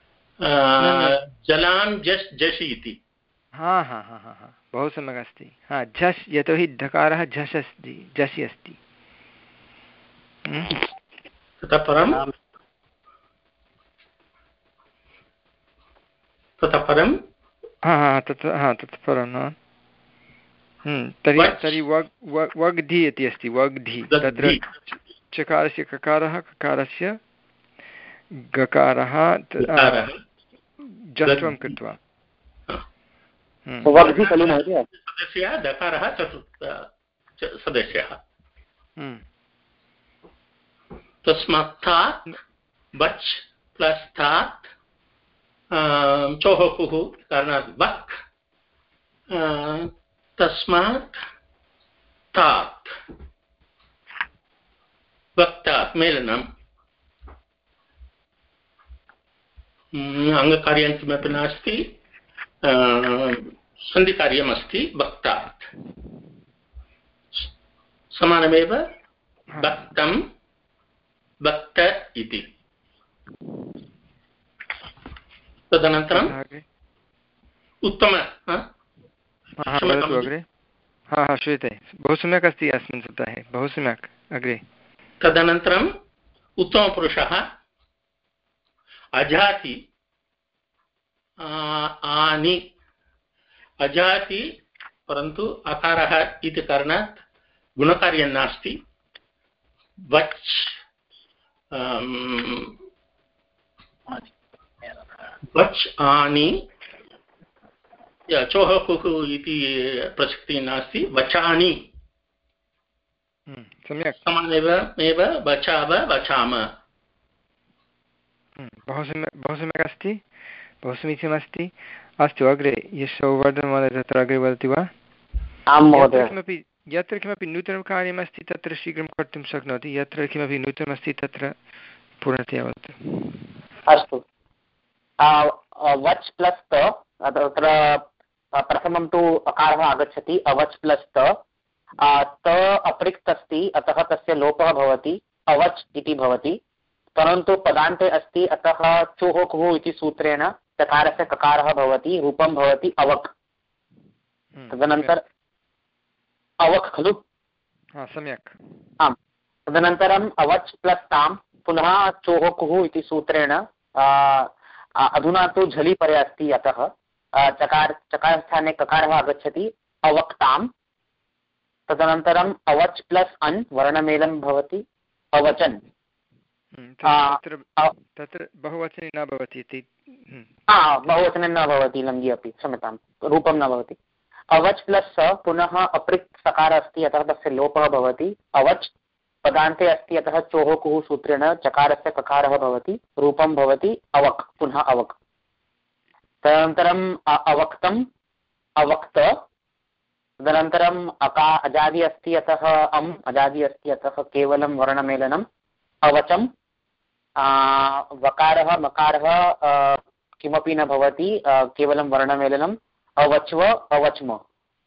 जलां झस् झषि इति हा हा हा हा हा बहु सम्यक् अस्ति हा झस् यतोहि धकारः झस् अस्ति झसि अस्ति ततः परं ततः परं हा हा तत् हा ततः परं तर्हि तर्हि वग् वग् वग्धि इति अस्ति वग्धि तत्र चकारस्य ककारः ककारस्य गकारः जस्त्वं कृत्वा सदस्यः दकारः चतुर्थ सदस्यः तस्मात् तात् बच् प्लस् तात् चोः कुः कारणात् वक् तस्मात् तात् वक्तात् मेलनम् अङ्गकार्यं किमपि नास्ति सन्धिकार्यमस्ति वक्तात् समानमेव वक्तं वक्त इति। तदनन्तरम् उत्तम अग्रे हा हा श्रूयते बहु सम्यक् अस्ति अस्मिन् सप्ताहे बहु सम्यक् अग्रे। तदनन्तरम् उत्तमपुरुषः अजाति आनि अजाति परन्तु अकारः इति कारणात् गुणकार्यं नास्ति। वच् वच् आनि चोः कुः इति प्रसक्तिः नास्ति। वचानि सम्यक् समानेव एव वचाव वचाम। बहु सम्यक् बहु सम्यक् अस्ति बहु समीचीनमस्ति। अस्तु अग्रे यशोवर्धनमहोदय तत्र अग्रे वदति वा? आं महोदय। किमपि यत्र किमपि नूतनं कार्यमस्ति तत्र शीघ्रं कर्तुं शक्नोति, यत्र किमपि नूतनमस्ति तत्र पूर्णतया वदतु। अस्तु वच् प्लस् त तत्र प्रथमं तु अकारः आगच्छति अवच् प्लस् त त अपृक्त् अस्ति अतः तस्य लोपः भवति अवच् इति भवति, परन्तु पदान्ते अस्ति अतः चोः कुः इति सूत्रेण चकारस्य ककारः भवति रूपं भवति अवक्। तदनन्तरं अवक् खलु? सम्यक्। आम् तदनन्तरम् अवच् प्लस् तां पुनः चोः कुः इति सूत्रेण अधुना तु झलि परे अस्ति अतः चकार चकारस्थाने ककारः आगच्छति अवक्ताम्। तदनन्तरम् अवच् प्लस् अन् वर्णमेलं भवति अवचन्। तत्र बहुवचने न भवति इति बहुवचने न भवति लङ्घि अपि क्षम्यतां रूपं न भवति। अवच् प्लस् स पुनः अपृक्त् सकारः अस्ति अतः तस्य लोपः भवति अवच्। पदान्ते अस्ति अतः चोः कुः सूत्रेण चकारस्य ककारः भवति रूपं भवति अवक् पुनः अवक्। तदनन्तरम् अवक्तम् अवक्त। तदनन्तरम् अका अजादि अस्ति अतः अम् अजादि अस्ति अतः केवलं वर्णमेलनम् अवचम्। वकारः मकारः किमपि न भवति केवलं वर्णमेलनम् अवच्व अवच्म।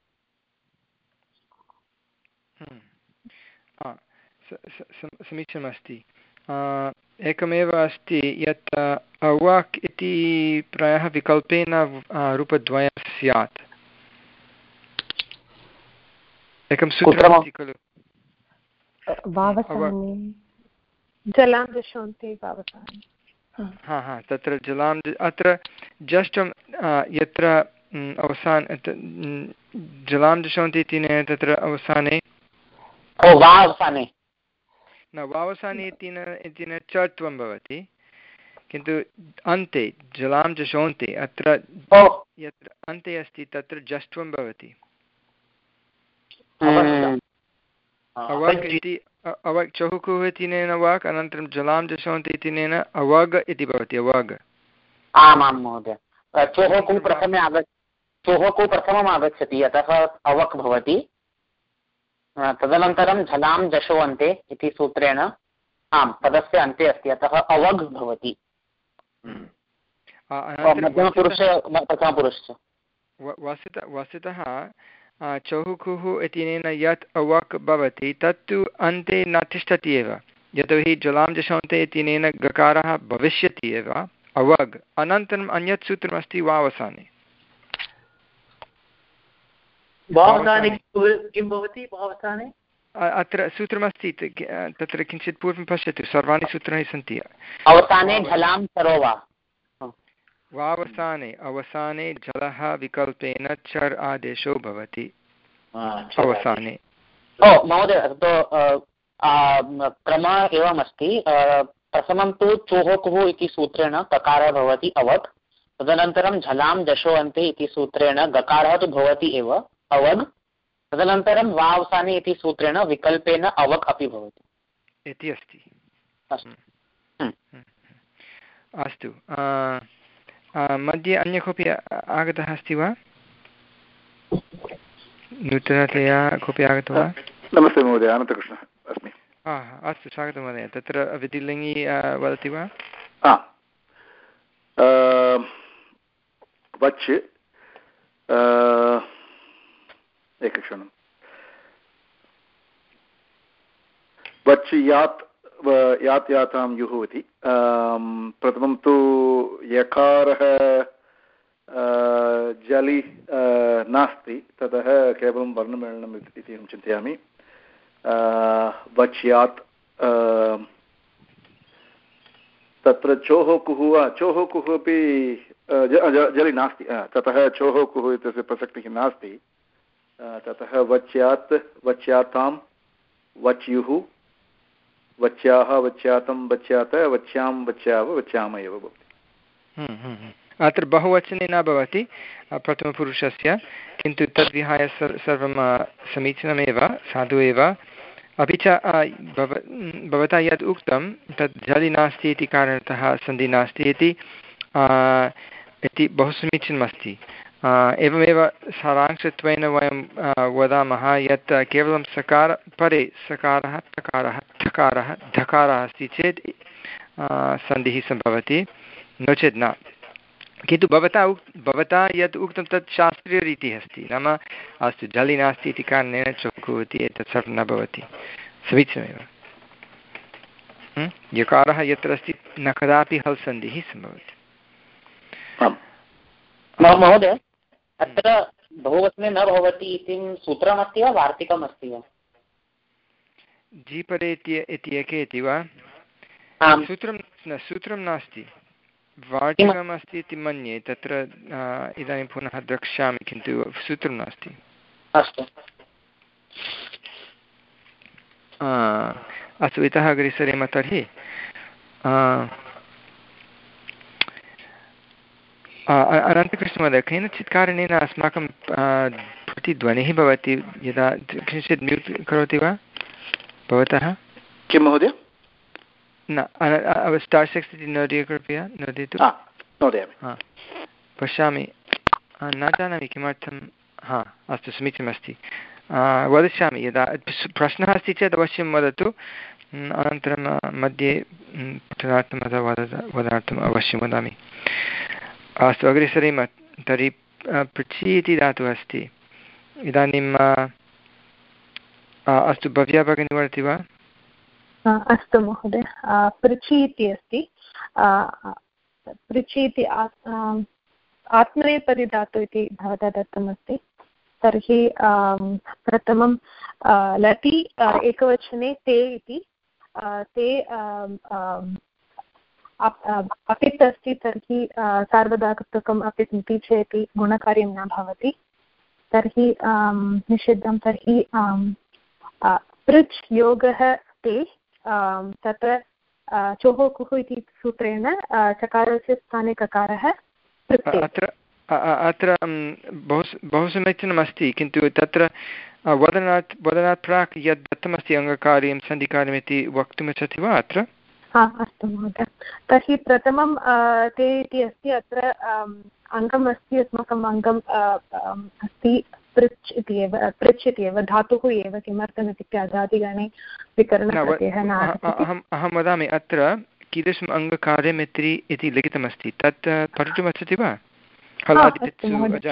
समीचीनमस्ति। एकमेव अस्ति यत् अवाक् इति प्रायः विकल्पेन रूपद्वयं स्यात्। एकं सूत्रमस्ति खलु जलां दशन्ति वावसाने। हा हा तत्र जलां अत्र जष्टं यत्र अवसान जलां दशन्ति इति तत्र अवसाने वावसाने न वावसाने इति न चत्वं भवति, किन्तु अन्ते जलां जशोन्ति अत्र यत्र अन्ते अस्ति तत्र जष्ट्वं भवति। अवग् इति अवग् चहुकुः इत्यनेन वाक् अनन्तरं जलां जशोन्ति इत्यनेन अवग् इति भवति अवग्। आम् आं महोदय। चोहोकु प्रथमे आगच्छ चोहोकु प्रथमम् आगच्छति अतः अवक् भवति। तदनन्तरं झलां जशो अन्ते इति सूत्रेण आम् पदस्य अन्ते अस्ति अतः अवग् भवति। मध्यमपुरुष प्रथमपुरुषः वस्तुतः वस्तुतः चहुकुः इत्यनेन यत् अवक् भवति तत्तु अन्ते न तिष्ठति एव, यतोहि जलां जशोन्ते इत्यनेन गकारः भविष्यति एव अवग्। अनन्तरम् अन्यत् सूत्रमस्ति वावसाने। किं भवति वावसाने? अत्र सूत्रमस्ति तत्र किञ्चित् पूर्वं पश्यतु, सर्वाणि सूत्राणि सन्ति। अवसाने झलां सरोवा वावसाने अवसाने झलः विकल्पेन चर् आदेशो भवति अवसाने। ओ महोदय क्रमः एवमस्ति। प्रथमं तु चोः कुः इति सूत्रेण ककारः भवति अवक्। तदनन्तरं झलां जशो अन्ते इति सूत्रेण गकारः तु भवति एव अवग्। तदनन्तरं वावसाने इति सूत्रेण विकल्पेन अवक् अपि भवति इति अस्ति। अस्तु मध्ये अन्य कोऽपि आगतः अस्ति वा? नूतनतया कोऽपि आगतः वा? नमस्ते महोदय, अनन्तकृष्णः अस्मि। अस्तु स्वागतं महोदय। तत्र विधिलिङ्गि वदति वा? वच् एकक्षणं वच् यात् यात् यातां युः इति प्रथमं तु यकारः जलि नास्ति ततः केवलं वर्णमेलनम् इति अहं चिन्तयामि वच्यात् तत्र चोः कुः चोः कुः अपि जलि नास्ति ततः चोः कुः इत्यस्य प्रसक्तिः नास्ति ततः वच्यात् वच्यातां वच्युः वच्याः वच्यातं वच्यात वच्यां वच्याव वच्याम एव भवति। अत्र बहुवचने न भवति प्रथमपुरुषस्य किन्तु तद्विहाय सर्वं समीचीनमेव साधु एव। अपि च भवता यद् उक्तं तद् जलि नास्ति इति कारणतः सन्धि नास्ति इति इति बहु समीचीनमस्ति। एवमेव सारांशत्वेन वयं वदामः यत् केवलं सकार परे सकारः तकारः ठकारः धकारः अस्ति चेत् सन्धिः सम्भवति नो चेत् न। किन्तु भवता उक् भवता यत् उक्तं तत् शास्त्रीयरीतिः अस्ति नाम अस्तु जलि नास्ति इति कारणेन चोक्कु इति एतत् सर्वं न भवति समीचीनमेव। यकारः यत्र अस्ति न कदापि हल् सन्धिः सम्भवति। महोदय अत्र बहुवचने न भवति इति सूत्रमस्ति वा वार्तिकमस्ति वा? जीपरे इति एके इति वा? सूत्रं न सूत्रं नास्ति वार्तिकमस्ति इति मन्ये तत्र इदानीं पुनः द्रक्ष्यामि किन्तु सूत्रं नास्ति। अस्तु अस्तु इतः अग्रे सरेम तर्हि। अनन्तकृष्णमहोदय केनचित् कारणेन अस्माकं प्रतिध्वनिः भवति यदा किञ्चित् म्यूट् करोति वा भवतः? किं महोदय? न स्टार् सिक्स् इति नोदय कृपया नोदयतु। नोदयामि पश्यामि न जानामि किमर्थं। हा अस्तु समीचीनमस्ति वदिष्यामि यदा प्रश्नः अस्ति चेत् अवश्यं वदतु अनन्तरं मध्ये पठनार्थम् अथवा वद वदनार्थम् अवश्यं वदामि। अस्तु अग्रे सरेम तर्हि पृच्छि इति धातुः अस्ति इदानीम् अस्तु भव्या भगिनी वदति वा? अस्तु महोदय पृच्छि इति अस्ति पृच्छि इति आत्मनेपदिधातु इति भवता दत्तमस्ति। तर्हि प्रथमं लटि एकवचने ते इति ते अपित् अस्ति तर्हि सार्वधातुकम् अपित् इति चेत् गुणकार्यं न भवति तर्हि निषिद्धं। तर्हि पृच् योगः ते तत्र चोः कुः इति सूत्रेण चकारस्य स्थाने ककारः अत्र अत्र बहु बहु समीचीनमस्ति किन्तु तत्र वदनात् वदनात् प्राक् यद् दत्तमस्ति अङ्गकार्यं सन्धिकार्यमिति वक्तुमिच्छति वा अत्र? हा अस्तु महोदय। तर्हि प्रथमं ते इति अस्ति अत्र अङ्गम् अस्ति अस्माकम् अङ्गम् अस्ति पृच् इति एव पृच् इति एव धातुः एव किमर्थम् इत्युक्ते अजादिगणे विकरणप्रत्ययः न अहम् अहं वदामि अत्र कीदृशम् अङ्गकार्यम् इति इति लिखितमस्ति तत् पठितुमिच्छति वा? अस्तु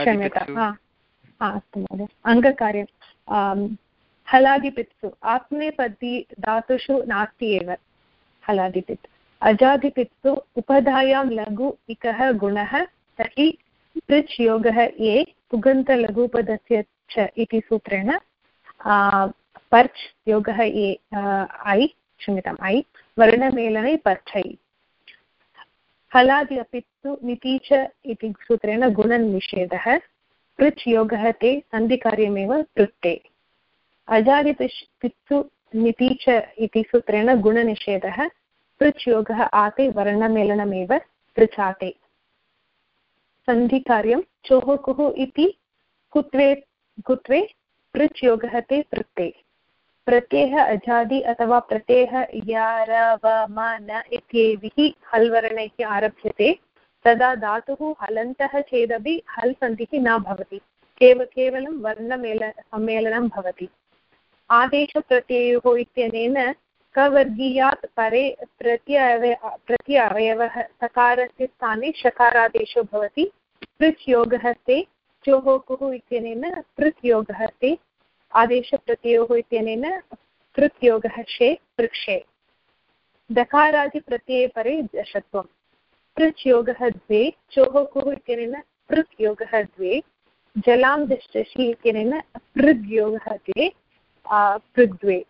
महोदय अङ्गकार्यं हलादिपित्सु आत्मनेपदी धातुषु नास्ति एव हलादिपित्। अजादिपित्सु उपधायां लघु इकः गुणः तर्हि पृच् योगः ये पुगन्तलघुपदस्य च इति सूत्रेण पर्च् योगः ये ऐ क्षम्यताम् ऐ वर्णमेलने पर्चै। हलादि अपित्सु नितीच इति सूत्रेण गुणनिषेधः पृच् योगः ते सन्धिकार्यमेव पृत्ते। अजादिपित्सु नितीच इति सूत्रेण गुणनिषेधः पृच् योगः आते वर्णमेलनमेव पृचाते। सन्धिकार्यं चोः कुः इति कुत्वे कुत्वे पृच् योगः ते पृत्ते। प्रत्ययः अजादि अथवा प्रत्ययः यारवमन इत्येभिः हल् वर्णैः आरभ्यते तदा धातुः हलन्तः चेदपि हल् सन्धिः न भवति केव केवलं वर्णमेल सम्मेलनं भवति। आदेशप्रत्ययोः इत्यनेन कवर्गीयात् परे प्रत्यय प्रत्यवयवः सकारस्य स्थाने शकारादेशो भवति। पृच् योगः ते चोः कुः इत्यनेन पृथ् योगः ते आदेशप्रत्ययोः इत्यनेन कृत् योगः शे पृक्षे। दकारादिप्रत्यये परे जषत्वं पृच् योगः द्वे चोः कुः इत्यनेन पृक् योगः द्वे जलां दशि इत्यनेन पृग् योगः द्वे पृग् द्वे।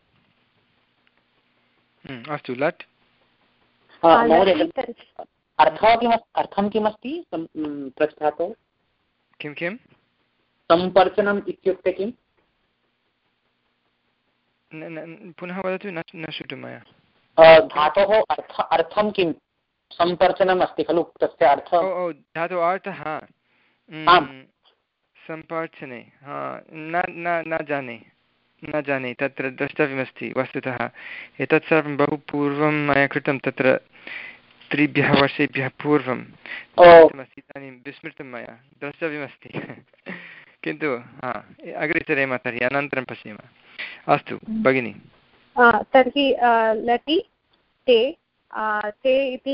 अस्तु लट् अर्थः किम् अर्थं किमस्ति प्रस्थातौ किं किं सम्पर्चनम् इत्युक्ते किम् पुनः वदतु न न श्रुतं मया। धातोः अर्थ अर्थं किं सम्पर्चनम् अस्ति खलु तस्य अर्थः ओ धातोः अर्थः सम्पर्चने न न न जाने न जाने तत्र द्रष्टव्यमस्ति वस्तुतः एतत् सर्वं बहु पूर्वं मया कृतं तत्र त्रिभ्यः वर्षेभ्यः पूर्वम् अस्ति इदानीं विस्मृतं मया द्रष्टव्यमस्ति किन्तु हा अग्रे सरेम तर्हि अनन्तरं पश्येम। अस्तु भगिनि तर्हि लटि ते ते इति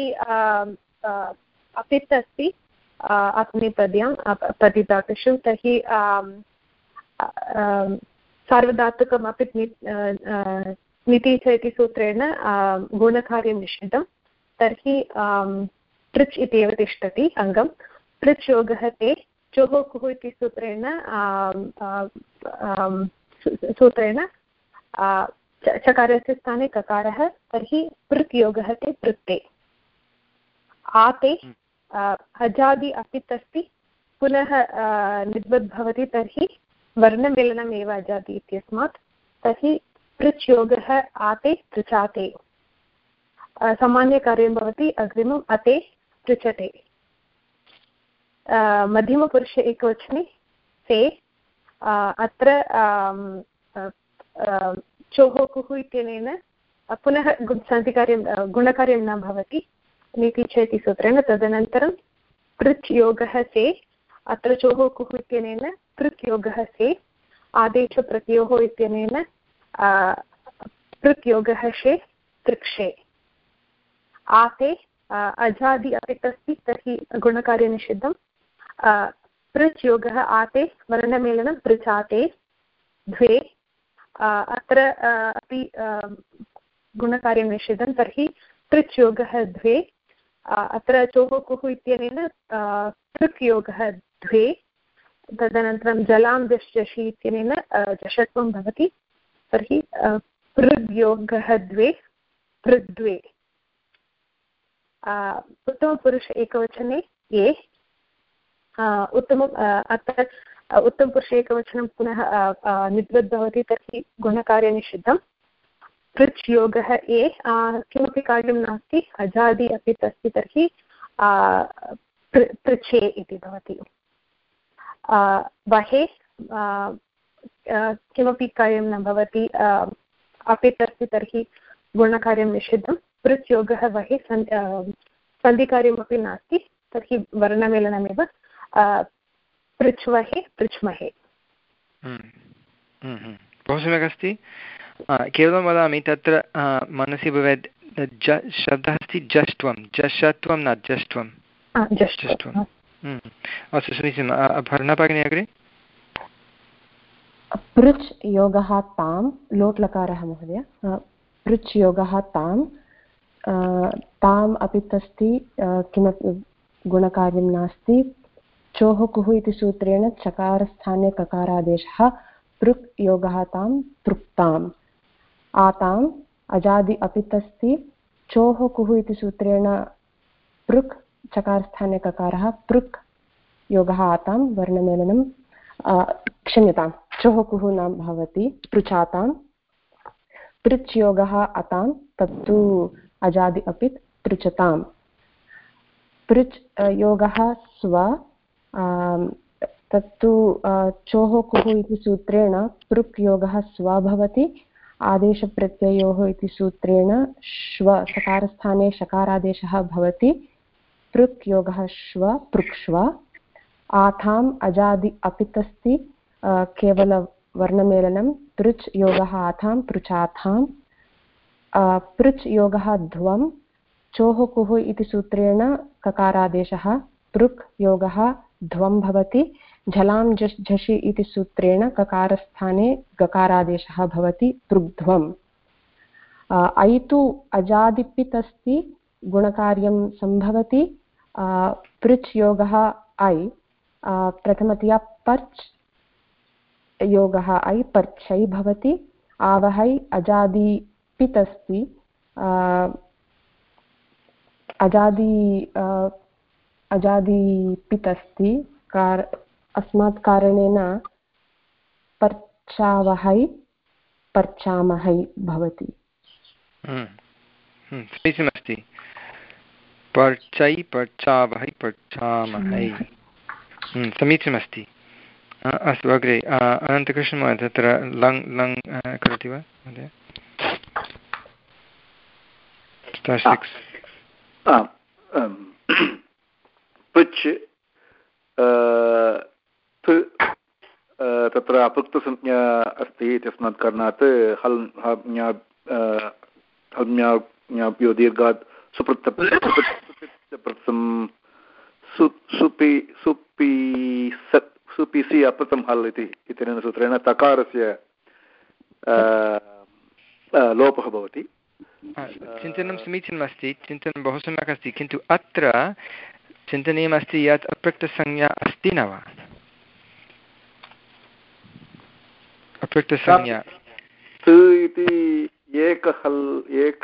अपित् अस्ति आत्मनेपद्यां पतिधातुषु तर्हि सार्वधातुकम् अपित् निति च इति सूत्रेण गुणकार्यं निषिद्धं तर्हि पृच् इति एव तिष्ठति अङ्गं पृच् योगः ते चोः कुः इति सूत्रेण सूत्रेण चकारस्य स्थाने ककारः तर्हि पृक् योगः ते पृक्ते आते अजादि अपित् अस्ति पुनः निद्वद् भवति तर्हि वर्णमेलनम् एव अजादि इत्यस्मात् तर्हि पृच् योगः आते पृचाते सामान्यकार्यं भवति अग्रिमम् अते पृच्छते मध्यमपुरुषे एकवचने ते अत्र चोः कुः इत्यनेन पुनः सन्धिकार्यं गुणकार्यं न भवति नीति च इति सूत्रेण तदनन्तरं पृच् योगः से अत्र चोः कुः इत्यनेन पृक् योगः से आदेशप्रत्ययोः इत्यनेन पृक् योगः शे तृक्षे आते अजादि अपित् अस्ति तर्हि गुणकार्यनिषिद्धं पृच् योगः आते वर्णमेलनं पृचाते द्वे अत्र अपि गुणकार्यं निषिद्धं तर्हि पृच् योगः द्वे अत्र चोः कुः इत्यनेन पृक् योगः द्वे तदनन्तरं जलां दशि इत्यनेन जषत्वं भवति तर्हि पृग् योगः द्वे पृग् द्वे उत्तमपुरुष एकवचने ये उत्तमम् अत्र उत्तमपुरुष एकवचनं पुनः निद्वद् भवति तर्हि गुणकार्यनिषिद्धं पृच् योगः ये किमपि कार्यं नास्ति अजादि अपि अस्ति तर्हि पृच्छे इति भवति वहे किमपि कार्यं न भवति अपित् अस्ति तर्हि गुणकार्यं निषिद्धं पृच् योगः वहे सन्धिकार्यमपि नास्ति तर्हि वर्णमेलनमेव पृच्छ्वहे पृच्छ्महे। बहु सम्यक् अस्ति। केवलं वदामि तत्र मनसि भवेत् ज शब्दः अस्ति जष्ट्वं जषत्वं न जष्ट्वं जष्ट्वम् अस्तु समीचीनम्। अपर्णा अग्रे पृच् योगः तां लोट् लकारः महोदय पृच् योगः तां ताम् अपित् अस्ति किमपि गुणकार्यं नास्ति चोः कुः इति सूत्रेण चकारस्थाने ककारादेशः पृक् योगः तां पृक्ताम् आताम् अजादि अपित् अस्ति चोः कुः इति सूत्रेण पृक् चकारस्थाने ककारः पृक् योगः आतां वर्णमेलनं क्षम्यतां चोः कुः न भवति पृचातां पृच् योगः अतां तत्तु अजादि अपित् पृच्छताम् पृच् योगः स्व तत्तु चोः कुः इति सूत्रेण पृक् योगः स्व भवति आदेशप्रत्ययोः इति सूत्रेण श्व सकारस्थाने शकारादेशः भवति पृक् योगः श्व पृक्ष्व आथाम् अजादि अपित् अस्ति केवलवर्णमेलनं पृच् योगः आथां पृचाथां पृच् योगः ध्वं चोः कुः इति सूत्रेण ककारादेशः पृक् योगः ध्वं भवति झलां झ झषि इति सूत्रेण ककारस्थाने गकारादेशः भवति पृग्ध्वम् ऐ तु अजादिपित् अस्ति, गुणकार्यं सम्भवति। पृच् योगः ऐ, प्रथमतया पर्च् योगः ऐ, पर्चै भवति। आवहै अजादिपित् अस्ति, अजादि अजादिपित् अस्ति, कार् अस्मात् कारणेन पर्चावहै पर्चामहै भवति। समीचीनमस्ति। पर्चै पर्चावहै पर्चामहै, समीचीनमस्ति। अस्तु, अग्रे अनन्तकृष्णमहोदय तत्र लङ् लङ् करोति वा महोदय? पृच् तत्र अपृक्तसंज्ञा अस्ति इत्यस्मात् कारणात् हल् हल्म्याभ्यो दीर्घात् सुपृत्तप्रत्यं सुपि सुपि सुपिसि अपृतं हल् इति इत्यनेन सूत्रेण तकारस्य लोपः भवति। चिन्तनं समीचीनमस्ति, चिन्तनं बहु सम्यक् अस्ति, किन्तु अत्र चिन्तनीयमस्ति यत् अपृक्तसंज्ञा अस्ति न वा? अपृक्तसंज्ञा इति एक हल् एक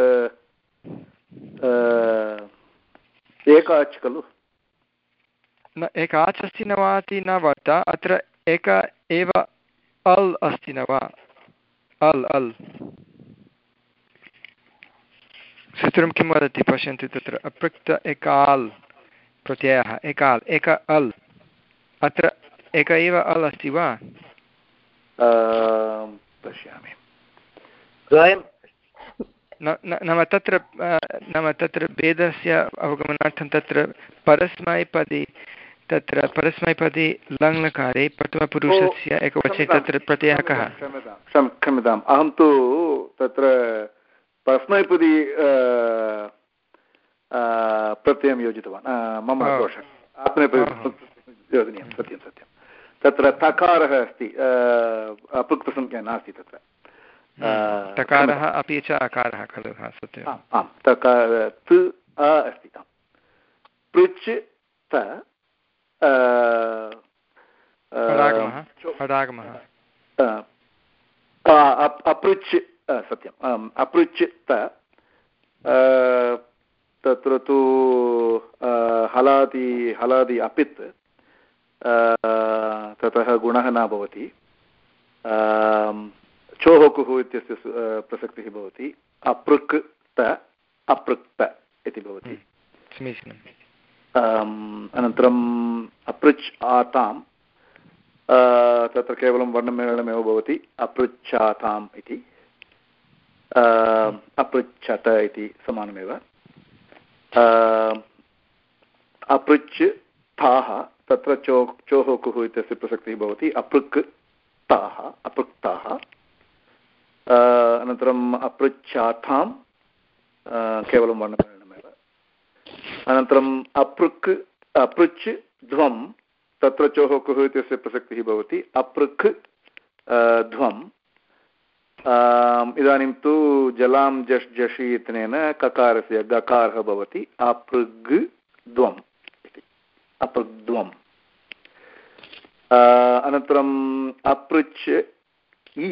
एकाच् खलु? न एकाच् अस्ति न वा इति न वार्ता, अत्र एक एव अल् अस्ति न वा? अल् अल् सूत्रं किं वदति पश्यन्तु, तत्र अपृक्त एकाल् प्रत्ययः, एकाल् एक अल्, अत्र एक एव अल् अस्ति वा? पश्यामि। नाम तत्र नाम तत्र भेदस्य अवगमनार्थं तत्र परस्मैपदी तत्र परस्मैपदी लङ्लकारे प्रथमपुरुषस्य एकवचने तत्र प्रत्ययः कः? क्षम्यताम्, अहं तु तत्र परस्मैपदी प्रत्ययं योजितवान्, मम दोषः। आत्मनेपदी योजनीयं, सत्यं सत्यं। तत्र तकारः अस्ति, अपृक्तसंज्ञा नास्ति तत्र। तकारः अपि च अकारः खलु? सत्यम्। आम्, तकार त् अस्ति। पृच् त अपृच्, सत्यम्, अपृच् त तत्र तु हलादि हलादि अपित्, ततः गुणः न भवति। चोहोकुः इत्यस्य प्रसक्तिः भवति। अपृक् त अपृक्त इति भवति। समीचीनम्। अनन्तरम् अपृच् आताम्, तत्र केवलं वर्णमेलनमेव भवति। अपृच्छाताम् इति, अपृच्छत इति समानमेव। अपृच् ताः, तत्र चो चोहोकुः इत्यस्य प्रसक्तिः भवति। अपृक् ताः अपृक्ताः। अनन्तरम् अपृच्छातां, केवलं वर्णमेलनमेव। अनन्तरम् अपृक् अपृच् ध्वं, तत्र चोहोकुः इत्यस्य प्रसक्तिः भवति। अपृक् ध्वम्। इदानीं तु जलां जश् जषि इत्यनेन ककारस्य गकारः भवति। अपृग् द्वम् इति, अपृग्ध्वम्। अनन्तरम् अपृच् इ,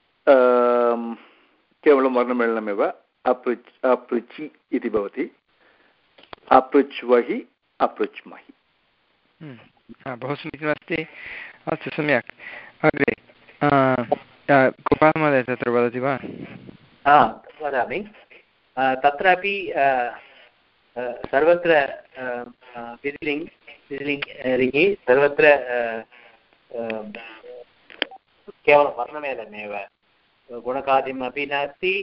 केवलं वर्णमेलनमेव। अपृच् अपृचि इति भवति। अपृच्वहि अपृच्महि। बहु समीचीनमस्ति। अस्तु, सम्यक्। अग्रे गोपालमहोदय तत्र वदति वा? वदामि। तत्रापि सर्वत्र विधिलिङ्ग् विधिलिङ्गे सर्वत्र केवलं वर्णमेलनमेव, गुणकार्यम् अपि नास्ति।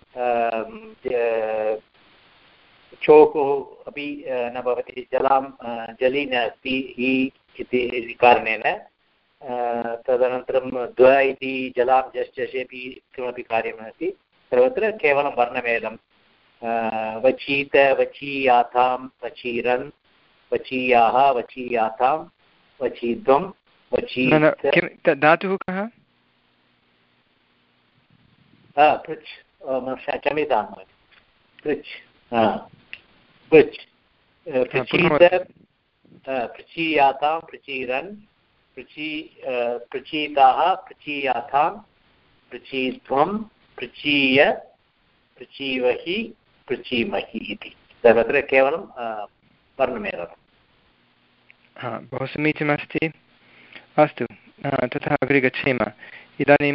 चोकुः अपि न भवति, जलां जली नास्ति हि इति कारणेन। तदनन्तरं द्व इति जलां जश् जषेपि किमपि कार्यं नास्ति, सर्वत्र केवलं वर्णमेलं। वचीत वचीयाथां वचीरन्, वचीयाः वचीयाथां, वचीध्वं वची। धातुः कः? पृच् क्षम्यतां पृच् पृच् पृचीत पृचीयातां पृचीरन् पृची पृचीताः पृचीयातां पृचीत्वं पृचीय पृचीवहि पृचीमहि इति तत्र केवलं वर्णमेव। हा बहु समीचीनमस्ति। अस्तु तथा अग्रे गच्छेम। इदानीं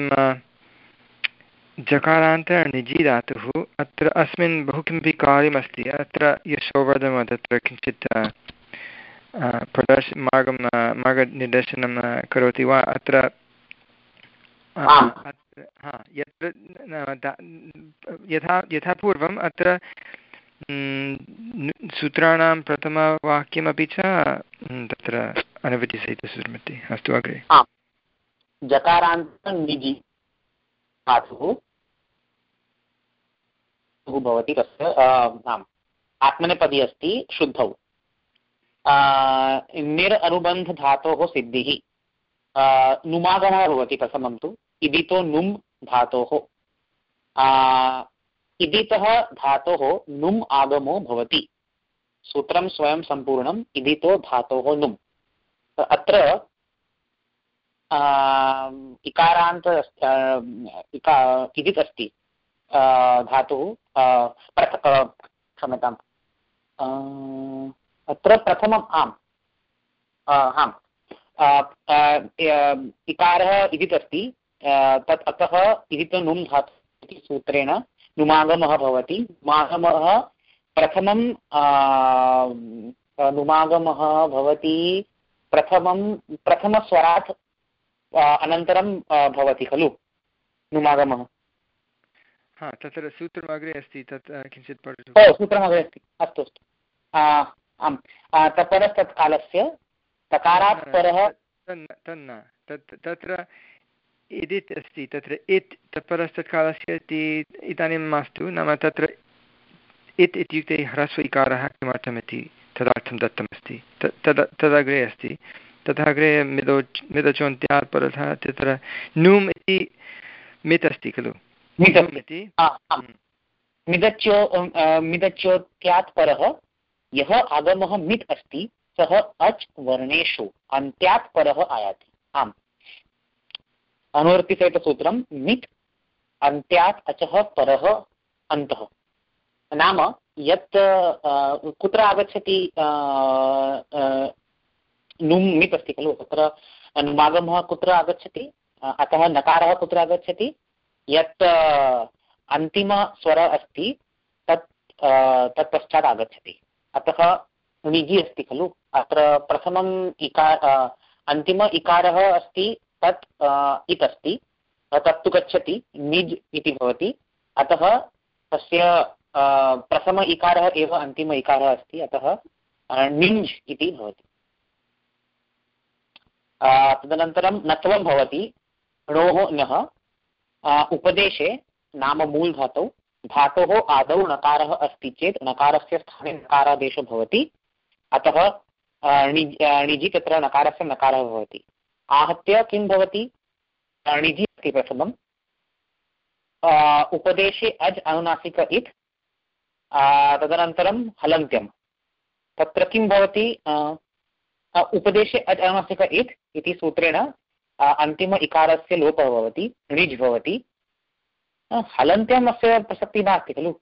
जकारान्तनिजि धातुः अत्र अस्मिन् बहु किमपि कार्यमस्ति। अत्र यशोवर्धनं तत्र किञ्चित् प्रदर्श मार्गं मार्गनिर्देशनं करोति वा? अत्र हा यत्र यथा यथा पूर्वम् अत्र सूत्राणां प्रथमवाक्यमपि च तत्र अनवधिसहितसूत्रमिति। अस्तु अग्रे। जकारान्तनिजि धातुः भवति तस्य आम् आत्मनेपदी अस्ति शुद्धौ। निर अनुबन्धधातोः सिद्धिः नुमागमः भवति प्रथमं तु। इदितो नुम् धातोः इदितः धातोः नुम् आगमो भवति। सूत्रं स्वयं सम्पूर्णम्। इदितो धातोः नुम्। अत्र इकारान्त इका इदित् अस्ति धातुः क्षम्यताम् अत्र प्रथमम् आम् आम् इकारः इदित् अस्ति तत् अतः इदितो नुम् धातुः इति सूत्रेण नुमागमः भवति। नुमागमः प्रथमं नुमागमः भवति प्रथमं प्रथमस्वरात् अनन्तरं भवति खलु नुमागमः। हा तत्र सूत्रमग्रे अस्ति तत् किञ्चित् पठतु। ओ सूत्रमग्रे अस्ति अस्तु अस्तु आम् तत्परस्तत् कालस्य तकारात् परः तन्न तत् तत्र इदित् अस्ति तत्र इत् तत्परस्तत् कालस्य इति इदानीं मास्तु। नाम तत्र इत् इत्युक्ते ह्रस्व इकारः किमर्थमिति तदर्थं दत्तमस्ति। तद् तदग्रे अस्ति। ततः अग्रे मिदो मिदचोन्त्यात् परतः तत्र नुम् इति मित् अस्ति खलु। मिदच्यो मिदच्योत्यात् परः यः आगमः मित् अस्ति सः अच् वर्णेषु अन्त्यात् परः आयाति। आम् अनुवर्तिसहितसूत्रं मित् अन्त्यात् अचः परः अन्तः। नाम यत् कुत्र आगच्छति नुम् मित् अस्ति खलु तत्र नुमागमः कुत्र आगच्छति अतः नकारः कुत्र आगच्छति यत् अन्तिमस्वरः अस्ति तत् तत्पश्चात् आगच्छति। अतः निजि अस्ति खलु अत्र प्रथमम् इकार अन्तिम इकारः अस्ति तत् इत् अस्ति तत्तु गच्छति निज् इति भवति। अतः तस्य प्रथम इकारः एव अन्तिम इकारः अस्ति अतः निञ्ज् इति भवति। तदनन्तरं नत्वं भवति णोः नः उपदेशे नाम मूल धातौ धातोः आदौ नकारः अस्ति चेत् नकारस्य स्थाने नकारादेशो भवति। अतः णिजि तत्र नकारस्य नकारः भवति। आहत्य किं भवति णिजि अस्ति प्रथमम् उपदेशे अज् अनुनासिक इत् तदनन्तरं हलन्त्यं तत्र किं भवति उपदेशे अज् अनुनासिक इत् इति सूत्रेण अन्तिम इकारस्य लोपः भवति णिज् भवति। हलन्त्यम् अस्य प्रसक्तिः नास्ति खलु।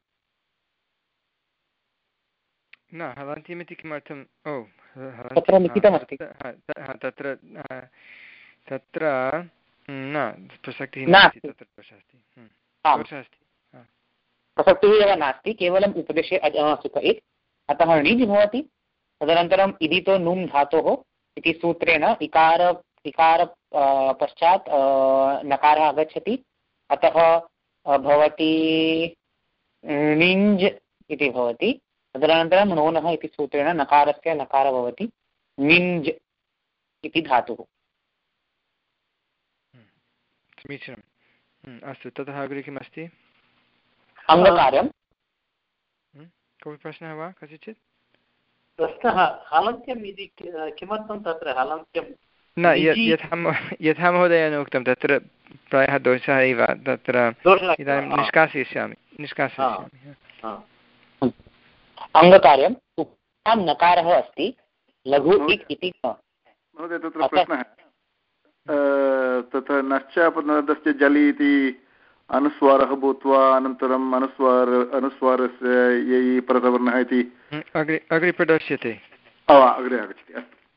न हलन्त्यमिति किमर्थम्? ओ तत्र लिखितमस्ति तत्र तत्र न प्रसक्तिः नास्ति तत्र दोषः अस्ति। प्रसक्तिः एव नास्ति केवलम् उपदेशे अज् अनुनासिक इत् अतः णिज् भवति। तदनन्तरम् इदितो नुम् धातोः इति सूत्रेण इकार इकार पश्चात् नकारः आगच्छति अतः भवति णिञ्ज् इति भवति। तदनन्तरं नोनः इति सूत्रेण नकारस्य नकारः भवति निञ्ज् इति धातुः। समीचीनम्। अस्तु ततः अग्रे किमस्ति? अङ्गकार्यं। कोऽपि प्रश्नः वा कस्यचित्? प्रश्नः हलन्त्यम् इति किमर्थं तत्र हलन्त्यं न यथा यथा महोदयेन उक्तं तत्र प्रायः दोषः एव तत्र इदानीं निष्कासयिष्यामि निष्कासयिष्यामि अङ्गकार्यम् उपधायां नकारः अस्ति लघु इक् इति महोदय तत्र प्रश्नः तत्र नश्चापदस्य जलि इति अनुस्वारः भूत्वा अनन्तरम् अनुस्वार अनुस्वारस्य यै परसवर्णः इति अग्रे अग्रे प्रदर्श्यते अग्रे आगच्छति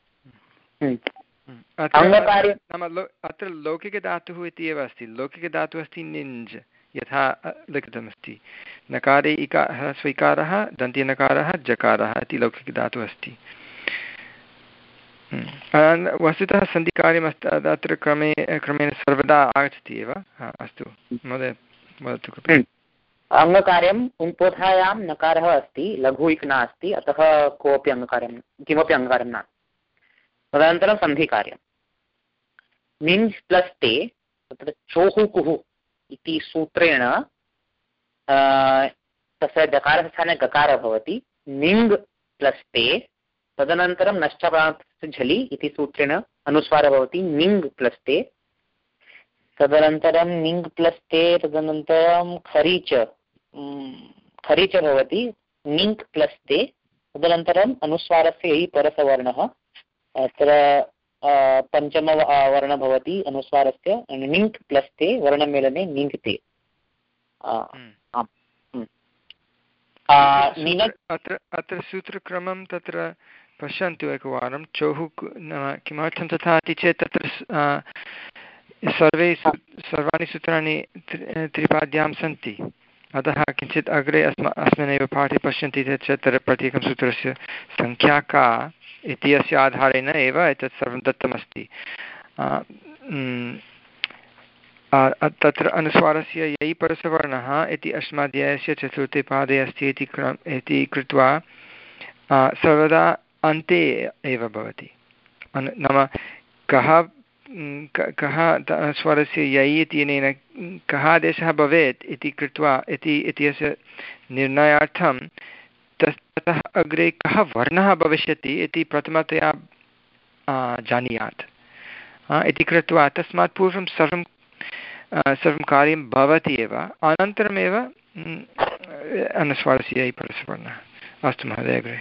अस्तु नाम अत्र लौकिकधातुः इति एव अस्ति लौकिकधातुः अस्ति निञ्ज् यथा लिखितमस्ति नकारे इकारः स्वीकारः दन्त्यनकारः जकारः इति लौकिकधातुः अस्ति वस्तुतः सन्धिकार्यमस्ति अत्र क्रमे क्रमेण सर्वदा आगच्छति एव अस्तु महोदय वदतु कृपया अङ्गकार्यम् उम्पोधायां नकारः अस्ति लघु इक् नास्ति अतः कोऽपि अङ्गकार्यं किमपि अङ्गकार्यं नास्ति तदनन्तरं सन्धिकार्यं निञ् प्लस् ते तत्र चोः कुः इति सूत्रेण तस्य जकारस्य स्थाने गकारः भवति निङ् प्लस् ते तदनन्तरं नश्चप्रान्तस्य झलि इति सूत्रेण अनुस्वारः भवति निङ् प्लस् ते तदनन्तरं निङ् प्लस् ते तदनन्तरं खरीच खरीच भवति निङ् प्लस् ते तदनन्तरम् अनुस्वारस्य यः परसवर्णः अत्र पञ्चम वर्णः भवति अनुस्वारस्य निङ् प्लस् ते वर्णमेलने निङ् ते अत्र अत्र सूत्रक्रमं तत्र पश्यन्तु एकवारं चोः नाम किमर्थं तथा इति चेत् तत्र सर्वे सर्वाणि सूत्राणि त्रिपाद्यां सन्ति अतः किञ्चित् अग्रे अस्मा अस्मिन्नेव पाठे पश्यन्ति चेत् तत्र प्रत्येकं सूत्रस्य सङ्ख्या का इत्यस्य आधारेण एव एतत् सर्वं दत्तमस्ति तत्र अनुस्वारस्य यै परसवर्णः इति अस्माध्यायस्य चतुर्थे पादे अस्ति इति क्रम इति कृत्वा सर्वदा अन्ते एव भवति नाम कः कः स्वरस्य यै इत्यनेन कः आदेशः भवेत् इति कृत्वा इति इत्यस्य निर्णयार्थं ततः अग्रे कः वर्णः भविष्यति इति प्रथमतया जानीयात् इति कृत्वा तस्मात् पूर्वं सर्वं सर्वं कार्यं भवति एव अनन्तरमेव अनुस्वारस्य यै परसवर्णः अस्तु महोदय अग्रे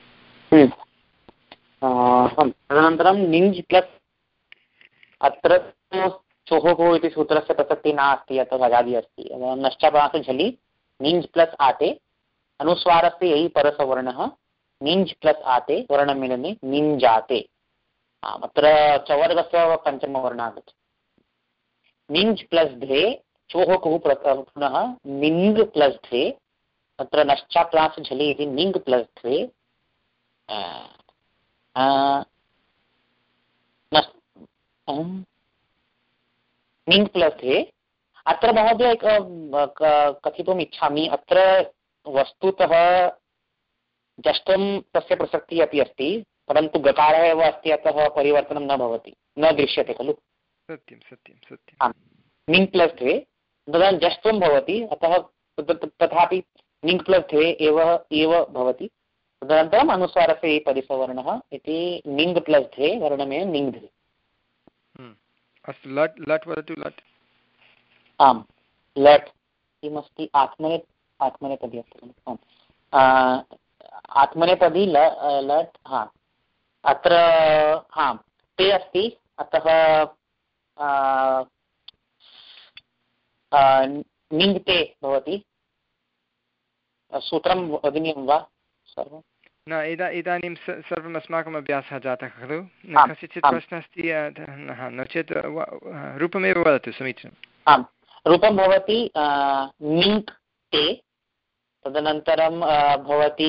तदनन्तरं निञ् प्लस् अत्र चोः इति सूत्रस्य प्रसक्तिः नास्ति अतः अजादि अस्ति नश्चाप्रान्त झलि निञ् प्लस् आते अनुस्वारस्य यः परसवर्णः निञ् प्लस् आते वर्णमेलने निञ्जाते अत्र चवर्गस्य पञ्चमवर्णः आगच्छति निञ् प्लस् द्वे चोः कुः पुनः निङ् प्लस् द्वे अत्र नश्चाप्रान्त झलि इति निङ् प्लस् द्वे निङ् प्लस् द्वे अत्र महोदय कथितुम् इच्छामि अत्र वस्तुतः जष्टं तस्य प्रसक्तिः अपि अस्ति परन्तु गकारः एव अस्ति अतः परिवर्तनं न भवति न दृश्यते खलु सत्यं सत्यं सत्यं निङ् प्लस् द्वे तदा जष्टं भवति अतः तथापि निङ् प्लस् द्वे एव एव भवति तदनन्तरम् अनुस्वारस्य परिसवर्णः इति निङ् प्लस् द्वे वर्णमेव निङ् द्वे अस्तु लट् लट् वदतु लट् आम् लट् किमस्ति आत्मने आत्मनेपदी अस्ति आत्मनेपदी ल लट् हा अत्र हा ते अस्ति अतः निङ् ते भवति सूत्रं वदनीयं वा सर्वं न इदा इदानीं सर्वम् अस्माकम् अभ्यासः जातः खलु न कस्यचित् प्रश्नः अस्ति नो चेत् रूपमेव वदतु समीचीनम् आम् रूपं भवति निङ् ते तदनन्तरं भवति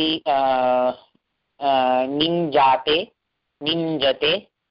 निञ्जाते निञ्जते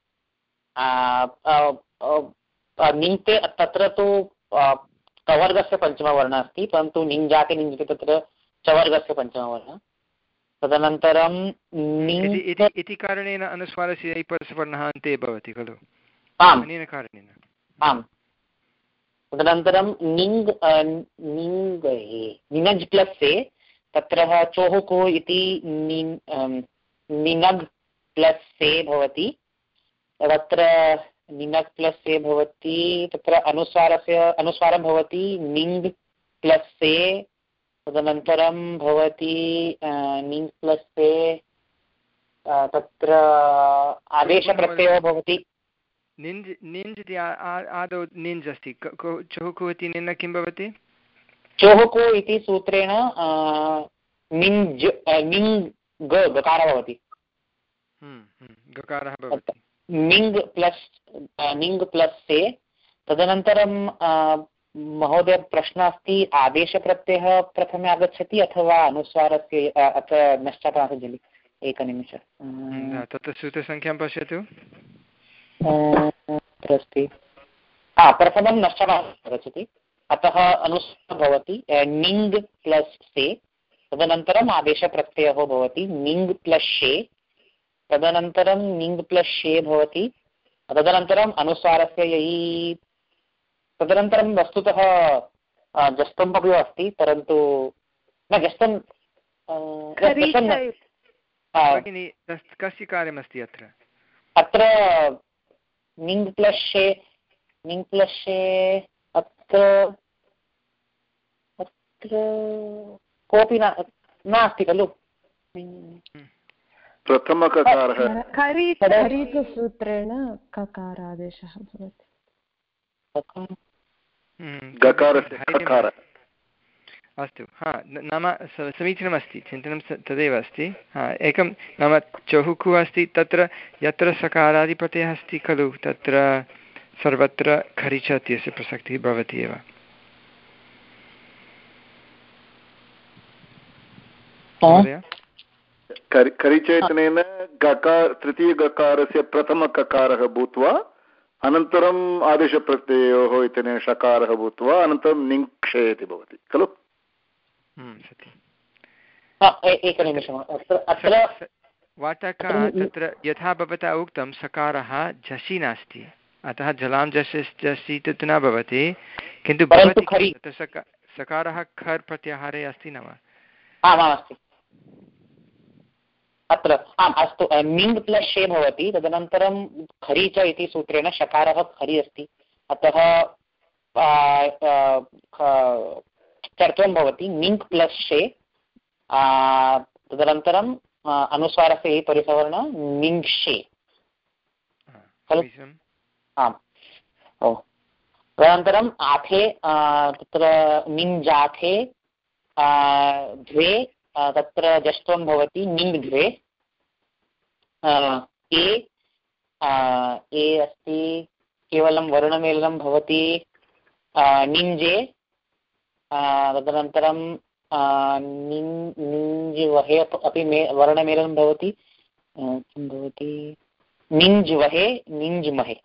निङ्ते तत्र तु कवर्गस्य पञ्चमवर्णः अस्ति परन्तु निञ्जाते निञ्जते तत्र चवर्गस्य पञ्चमवर्णः तदनन्तरं इति कारणेन अनुस्वारस्य परसवर्णः अन्ते भवति खलु आम् अनेन कारणेन आम् तदनन्तरं निङ् निङ् निनज् प्लस् से तत्र चोः कुः इति निनग् प्लस् से भवति तत्र निनक् प्लस् से भवति तत्र अनुस्वारस्य अनुस्वारं भवति निङ् प्लस् से तदनन्तरं भवति निङ् प्लस् से तत्र आदेशप्रत्ययो भवति निञ्ज् निञ्ज् इति आदौ निञ्ज् अस्ति चहुकु इति निन्न किं भवति चहुकु इति सूत्रेण निञ्ज् निङ् गकारः भवति गकारः भवति निङ् प्लस् निङ् प्लस् से तदनन्तरं महोदय प्रश्नः अस्ति आदेशप्रत्ययः प्रथमे आगच्छति अथवा अनुस्वारस्य अत्र नश्चापनाथजलि एकनिमिषम् तत्र सूत्रसङ्ख्यां पश्यतु अस्ति प्रथमं नश्चापनाथः आगच्छति अतः अनुस्वारः भवति निङ् प्लस् से तदनन्तरम् आदेशप्रत्ययः भवति निङ् प्लस् शे तदनन्तरं निङ् प्लस् शे भवति तदनन्तरम् अनुस्वारस्य ययि तदनन्तरं वस्तुतः जस्तम् अपि अस्ति परन्तु न जस्तम् कस्य कार्यमस्ति अत्र अत्र निङ् प्लस् शे निङ् प्लस् शे अत्र अत्र कोऽपि नास्ति खलु प्रथमककारः खरीतसूत्रेण ककारादेशः भवति अस्तु हा नाम समीचीनमस्ति चिन्तनं तदेव अस्ति हा एकं नाम चहुकु अस्ति तत्र यत्र सकारादिप्रत्ययः अस्ति खलु तत्र सर्वत्र खरिच इत्यस्य प्रसक्तिः भवति एव खरिच इत्यनेन गकार तृतीयगकारस्य प्रथमककारः भूत्वा अनन्तरम् आदेशप्रत्ययोः इत्यनेन षकारः भूत्वा अनन्तरं निङ्क्षे इति भवति खलु एकनिमिषम् अत्र वाटका तत्र यथा भवता उक्तं सकारः झसि नास्ति अतः जलां झसि झसि तत् न भवति किन्तु भवति तत्र सकारः खर् प्रत्याहारे अस्ति न वा आमामस्ति अत्र आम् अस्तु निङ् प्लस् शे भवति तदनन्तरं खरि च इति सूत्रेण षकारः खरि अस्ति अतः चर्त्वं भवति निङ् प्लस् शे तदनन्तरम् अनुस्वारस्य परिसवर्ण निङ्क्षे खलु आम् ओ तदनन्तरम् आथे तत्र निञ्जाथे द्वे तत्र जष्ट्वं भवति निङ् द्वे ए ए अस्ति केवलं वर्णमेलनं भवति निञ्जे तदनन्तरं निञ् वहे अपि मे वर्णमेलनं भवति किं भवति निञ् वहे निञ् महे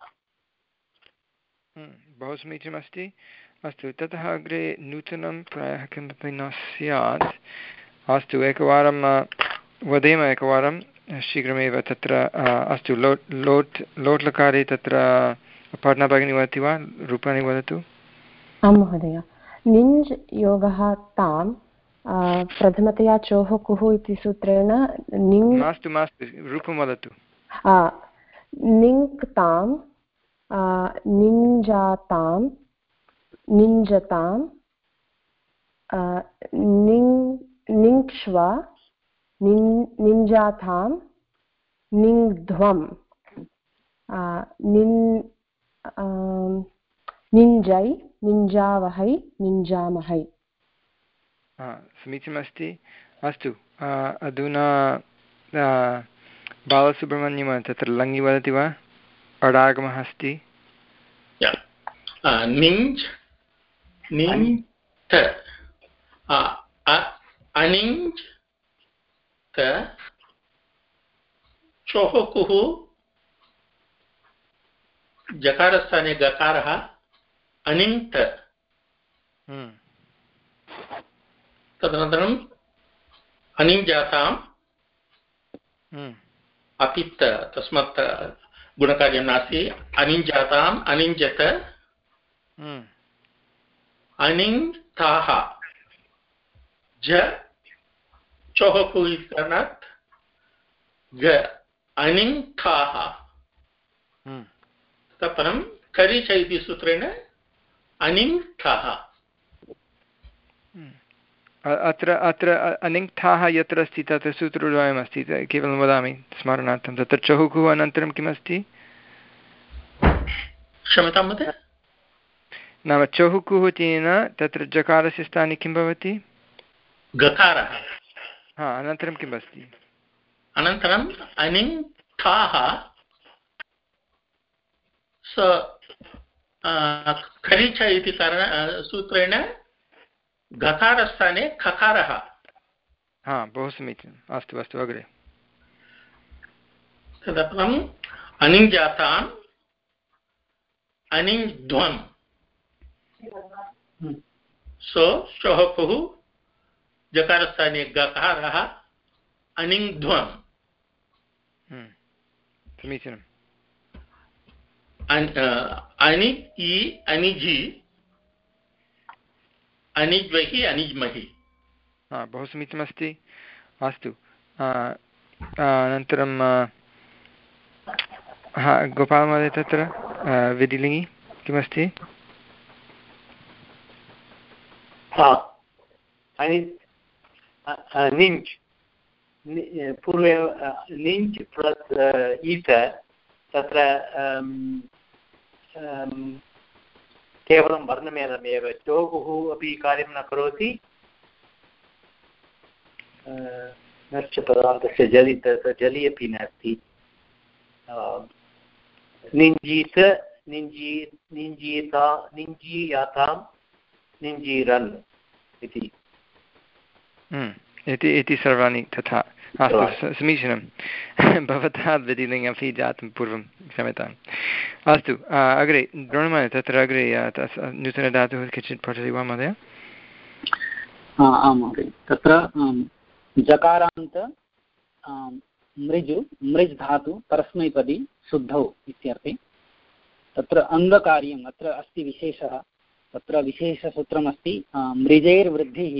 बहु समीचीनमस्ति अस्तु ततः अग्रे नूतनं प्रायः किमपि न स्यात् अस्तु एकवारं वदेम एकवारं शीघ्रमेव तत्र अस्तु लोट् लोट् लोट् लकारे तत्र अपर्णा भगिनी वदति वा रूपाणि वदतु आं महोदय निञ् योगः तां प्रथमतया चोः कुः इति सूत्रेण निङ् मास्तु मास्तु रूपं वदतु निङ्क् तां निञ्जातां निञ्जतां निङ् निङ्क्ष्व निञ्जाथां निङ्ध्वं निञ्जै निञ्जावहै निञ्जामहै समीचीनमस्ति अस्तु अधुना बालसुब्रह्मण्यं तत्र लङि वदति वा अडागमः अस्ति निञ् निञ् अनिञ् त चोः कुः जकारस्थाने गकारः अनिङ्क्त तदनन्तरम् अनिञ्जाताम् अपित् तस्मात् गुणकार्यं नास्ति अनिञ्जाताम् अनिञ्जत अनिङ्क्ताः ज चोः कुः कारणात् ग अनिङ्क्ताः तपनं करिच इति सूत्रेण अनिङ्ठः। अत्र अत्र अनिङ्ठाः यत्र अस्ति तत्र सूत्रद्वयमस्ति, केवलं वदामि स्मरणार्थं। तत्र चहुकुः अनन्तरं किमस्ति? क्षम्यतां महोदय, नाम चहुकुः तेन तत्र जकारस्य स्थाने किं भवति? गकारः। हा, अनन्तरं किम् अस्ति? अनन्तरम् अनिङ्ठाः स खरिच इति कारण सूत्रेण गकारस्थाने खकारः। हा, बहु समीचीनम्। अस्तु अस्तु, अग्रे। तदनन्तरम् अनिञ्जाताम् अनिञ्ध्वम्। सो चहुकुः जकारस्थाने गकारः अनिङ्ध्वम्। समीचीनम्। अनि इ अनिजि अनिज्वहि अनिज्महि। हा, बहु समीचीनमस्ति। अस्तु, अनन्तरं हा गोपालमहोदय, तत्र विधिलिङ्गि किमस्ति? निञ्च्, पूर्वे निञ्च् प्लस् ईत, तत्र केवलं वर्णमेलमेव, चोगुः अपि कार्यं न करोति। नश्चपदार्थस्य जलि जलि अपि नास्ति। निञ्जीत निञ्जी निञ्जीता निञ्जीयातां निञ्जीरन् इति इति सर्वाणि तथा। अस्तु, समीचीनं। भवतः विधिलिङ्गमपि जातं पूर्वं, क्षम्यताम्। अस्तु, अग्रे द्रोणमहोदय, तत्र अग्रे नूतनधातुः किञ्चित् पठति वा महोदय? आं महोदय, तत्र जकारान्त मृजु मृज् धातु परस्मैपदी शुद्धौ इत्यर्थे तत्र अङ्गकार्यम् अत्र अस्ति विशेषः। तत्र विशेषसूत्रमस्ति मृजैर्वृद्धिः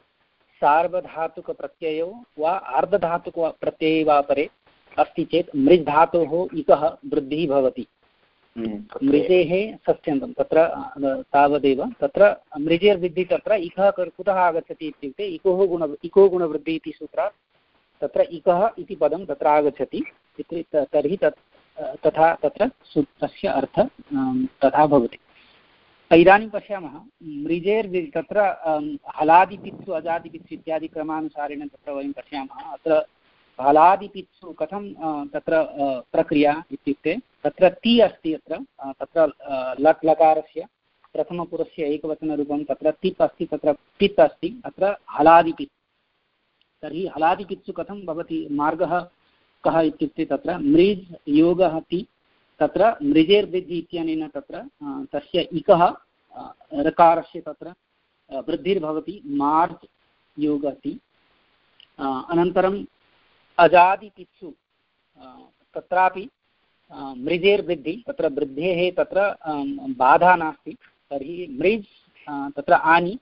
सार्वधातुकप्रत्ययो वा आर्धधातुकप्रत्यये वा परे अस्ति चेत् मृज् धातोः इकः वृद्धिः भवति। मृजेः षष्ठ्यन्तं तत्र तावदेव। तत्र मृजेर्वृद्धिः तत्र इकः कुतः आगच्छति इत्युक्ते इकोः गुण इको गुणवृद्धिः इति सूत्रात् तत्र इकः इति पदं तत्र आगच्छति। तर्हि तत् तथा तत्र सूत्रस्य अर्थः तथा भवति। इदानीं पश्यामः मृजेर् तत्र हलादिपित्सु अजादिपित्सु इत्यादि क्रमानुसारेण तत्र वयं पश्यामः। अत्र हलादिपित्सु कथं तत्र प्रक्रिया इत्युक्ते तत्र ति अस्ति, अत्र तत्र लट् लकारस्य प्रथमपुरस्य एकवचनरूपं तत्र तिप् अस्ति, तत्र पित् अस्ति, अत्र हलादिपित्। तर्हि हलादिपित्सु कथं भवति, मार्गः कः इत्युक्ते तत्र मृज् योगः ति, तत्र मृजेर्वृद्धि इत्यनेन तत्र तस्य इकः ऋकारस्य तत्र वृद्धिर्भवति, मार्ज् योगति। अनन्तरम् अजादिपित्सु तत्रापि मृजेर्वृद्धि, तत्र वृद्धेः तत्र बाधा नास्ति। तर्हि मृज् तत्र आनि,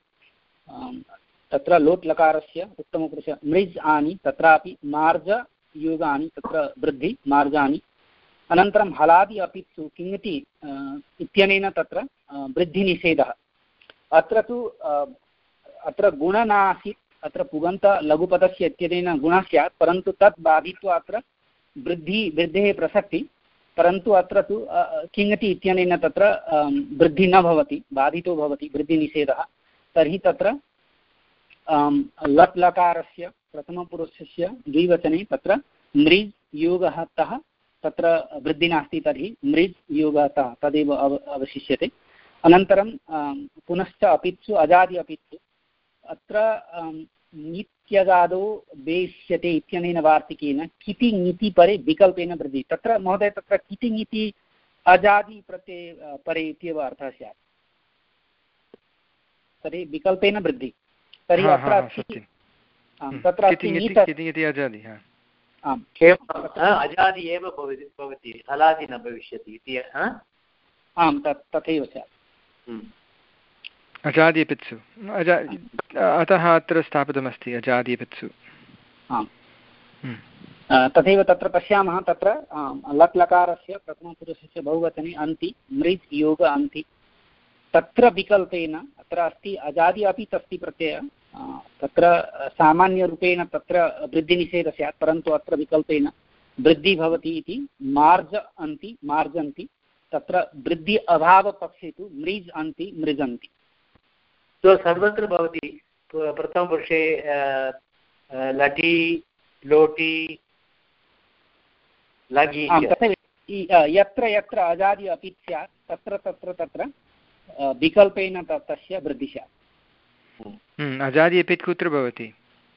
तत्र लोट् लकारस्य उत्तमपुरुष मृज् आनि, तत्रापि मार्ज योगानि, तत्र वृद्धि मार्जानि। अनन्तरं हलादि अपित्सु किङति इत्यनेन तत्र वृद्धिनिषेधः। अत्र तु अत्र गुण नासीत्, अत्र पुगन्त लघुपदस्य इत्यनेन गुणः स्यात्, परन्तु तत् बाधित्वा अत्र वृद्धि वृद्धेः प्रसक्ति, परन्तु अत्र तु किङति इत्यनेन तत्र वृद्धि न भवति, बाधितो भवति, वृद्धिनिषेधः। तर्हि तत्र लट् लकारस्य प्रथमपुरुषस्य द्विवचने तत्र मृज् योगः तः तत्र वृद्धि नास्ति, तर्हि मृज् योगः तः तदेव अव अवशिष्यते। अनन्तरं पुनश्च अपित्सु अजादि अपित्सु अत्र नित्यगादो वेश्यते इत्यनेन वार्तिकेन किति ङिति परे विकल्पेन वृद्धि। तत्र महोदय तत्र किति ङिति अजादि प्रत्यये परे इत्येव अर्थः स्यात्, तर्हि विकल्पेन वृद्धि। तर्हि अत्र तत्र आम् अजादि एव भवति, हलादि न भविष्यति इति। आम् तत् तथैव स्यात्। अजादिपित्सु अजा अतः अत्र स्थापितमस्ति अजादिपित्सु। आम् तथैव तत्र पश्यामः तत्र लट् लकारस्य प्रथमपुरुषस्य बहुवचने अन्ति मृज् योग अन्ति तत्र विकल्पेन अत्र अस्ति अजादि अपि तस्ति प्रत्ययः तत्र सामान्यरूपेण तत्र वृद्धिनिषेधः स्यात् परन्तु अत्र विकल्पेन वृद्धि भवति इति मार्ज अन्ति मार्जन्ति तत्र वृद्धि अभावपक्षे तु मृज् अन्ति मृजन्ति तो सर्वत्र भवति प्रथमपुरुषे लटि लोटि लघि तथैव यत्र यत्र अजादि अपि स्यात् तत्र तत्र तत्र विकल्पेन तस्य वृद्धिः स्यात् अजादि एपित् कुत्र भवति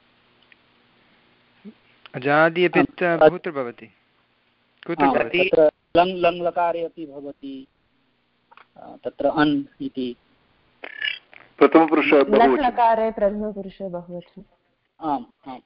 अजादि एपित् कुत्र भवति कुत्र भवति लङ् लङ् लकारे अपि भवति तत्र अन् इति प्रथमपुरुषे लकारे प्रथमपुरुषे बहुवचनम् आम् आम्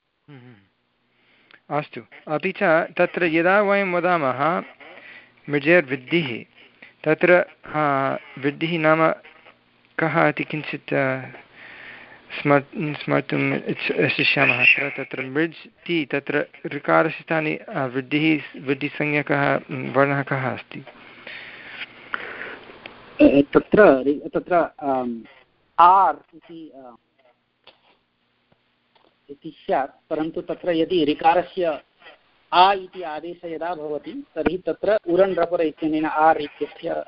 अस्तु अपि च तत्र यदा वयं वदामः मृजेर्वृद्धिः तत्र वृद्धिः नाम कः इति किञ्चित् स्मर् स्मर्तुम् इच्छामः अत्र तत्र मृज् इति तत्र ऋकारस्य स्थाने वृद्धिः वृद्धिसंज्ञकः वर्णः कः अस्ति तत्र तत्र आर् इति स्यात् परन्तु तत्र यदि ऋकारस्य आ इति आदेशः यदा भवति तर्हि तत्र उरन् रपर इत्यनेन आर् इत्यस्य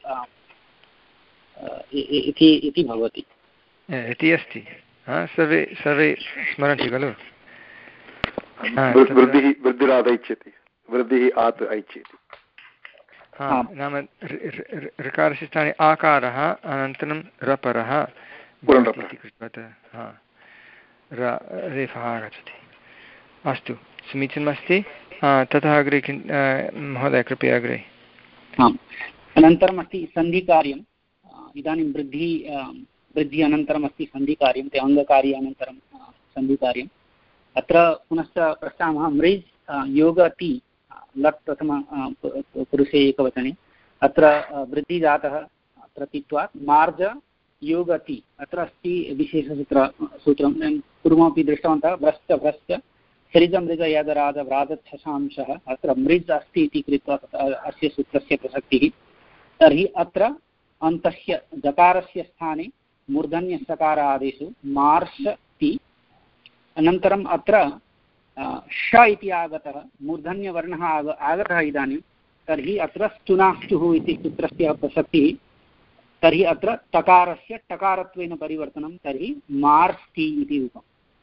इति भवति इति अस्ति सर्वे सर्वे स्मरन्ति खलु वृद्धिः वृद्धिरादैच्छति वृद्धिः आत् ऐच्छति नाम ऋकारस्य स्थाने आकारः अनन्तरं रपरः इति कृत्वा रेफः आगच्छति अस्तु समीचीनमस्ति ततः अग्रे किं महोदय कृपया अग्रे आम् अनन्तरम् अस्ति सन्धिकार्यम् इदानीं वृद्धि वृद्धि अनन्तरम् अस्ति सन्धिकार्यं ते अङ्गकार्य अनन्तरं सन्धिकार्यम् अत्र पुनश्च पश्यामः मृज् योगति लट् प्रथम पुरुषे एकवचने अत्र वृद्धि जातः अत्र तित्वात् मार्ज योगति अत्र अस्ति विशेषसूत्र सूत्रं पूर्वमपि दृष्टवन्तः भ्रश्च भ्रश्च सृजमृज यदराज व्राजच्छशांशः अत्र मृज् अस्ति इति कृत्वा अस्य सूत्रस्य प्रसक्तिः तर्हि अत्र अन्तस्य जकारस्य स्थाने मूर्धन्यसकार आदेशो मार्षति अनन्तरम् अत्र ष इति आगतः मूर्धन्यवर्णः आग आगतः इदानीं तर्हि अत्र स्तुनाष्टुः इति सूत्रस्य प्रसक्तिः तर्हि अत्र तकारस्य टकारत्वेन परिवर्तनं तर्हि मार्ष्टि इति रूपम्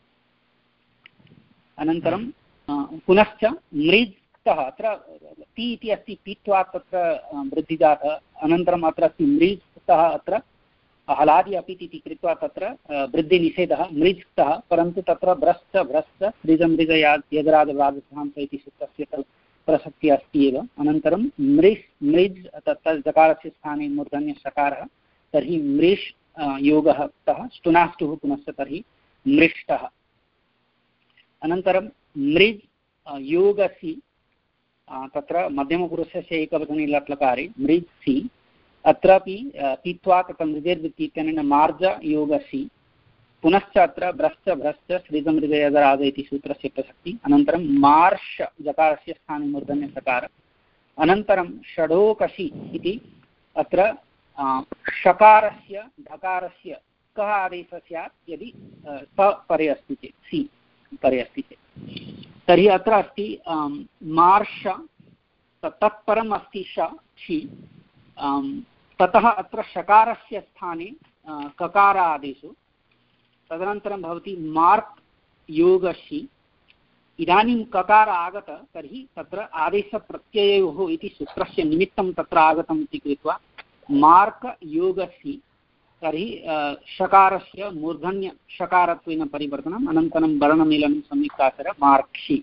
अनन्तरं पुनश्च मृज्तः अत्र ति इति अस्ति पीत्वात् तत्र वृद्धिजातः अनन्तरम् अत्र अस्ति मृज्तः अत्र हलादि अपि इति कृत्वा तत्र वृद्धिनिषेधः मृज्तः परन्तु तत्र भ्रश्च भ्रश्च सृजमृज यदराजव्राजसहांस इति सूत्रस्य प्रसक्तिः अस्ति एव अनन्तरं मृष् मृज् तत्र जकारस्य स्थाने मूर्धन्यसकारः तर्हि मृष् योगः तः स्तुनाष्टुः पुनश्च तर्हि मृष्टः अनन्तरं मृज् योगसि तत्र मध्यमपुरुषस्य एकवचने लट्लकारे मृज्सि अत्रापि पीत्वा तत्र मृजेर्वृत्ति इत्यनेन मार्ज योगसि पुनश्च अत्र भ्रश्च भ्रश्च सृजमृजयदराज इति सूत्रस्य प्रसक्ति अनन्तरं मार्ष जकारस्य स्थाने मूर्धन्यसकार अनन्तरं षडोकसि इति अत्र षकारस्य ढकारस्य कः आदेशः स्यात् यदि स परे अस्ति चेत् सि परे अस्ति चेत् तर्हि अत्र अस्ति मार्ष तत्परम् अस्ति श छि ततः अत्र षकारस्य स्थाने ककार आदेशो तदनन्तरं भवति मार्क् योगसि इदानीं ककार आगत तर्हि तत्र आदेशप्रत्ययोः इति सूत्रस्य निमित्तं तत्र आगतम् इति कृत्वा मार्क् योगसि तर्हि षकारस्य मूर्धन्य षकारत्वेन परिवर्तनम् अनन्तरं वर्णमेलनं संयुक्ताक्षर मार्क्षि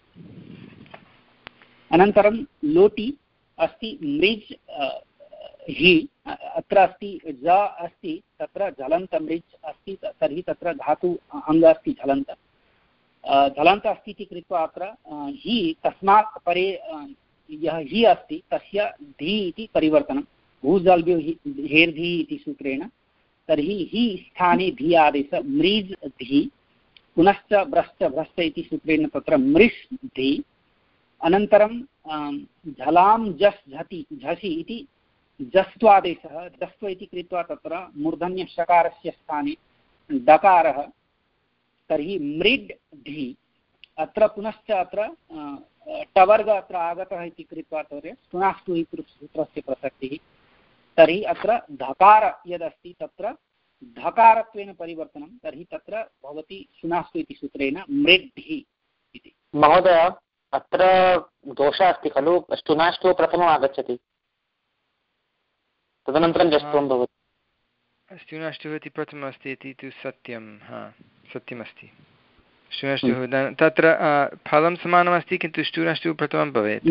अनन्तरं लोटि अस्ति मृज् हि अत्र अस्ति ज अस्ति तत्र झलन्त मृज् अस्ति तर्हि तत्र धातु अङ्ग अस्ति झलन्त झलन्त अस्ति इति कृत्वा अत्र हि तस्मात् परे यः हि अस्ति तस्य धि इति परिवर्तनं भूजल्भ्यो हेर्धि इति सूत्रेण तर्हि हि स्थाने धि आदेश मृज् धि पुनश्च भ्रश्च भ्रश्च इति सूत्रेण तत्र मृष् धि अनन्तरं झलां जस् झति झसि इति जस्त्वादेशः जस्त्व इति कृत्वा तत्र मूर्धन्यषकारस्य स्थाने डकारः तर्हि मृड् ढि अत्र पुनश्च अत्र टवर्ग अत्र आगतः इति कृत्वा तर्हि स्तुनास्तु इति सूत्रस्य प्रसक्तिः तर्हि अत्र धकार यदस्ति तत्र धकारत्वेन परिवर्तनं तर्हि तत्र भवति सुनास्तु इति सूत्रेण मृड्ढि इति। महोदय अत्र दोषः अस्ति खलु स्तुनाष्टु प्रथमम् आगच्छति तदनन्तरं जस्त्वं भवति। स्तुनाष्टुः इति प्रथमम् अस्ति इति तु सत्यं हा सत्यमस्ति स्तुनाष्टुः तत्र फलं समानमस्ति किन्तु स्तुनाष्टुः प्रथमं भवेत्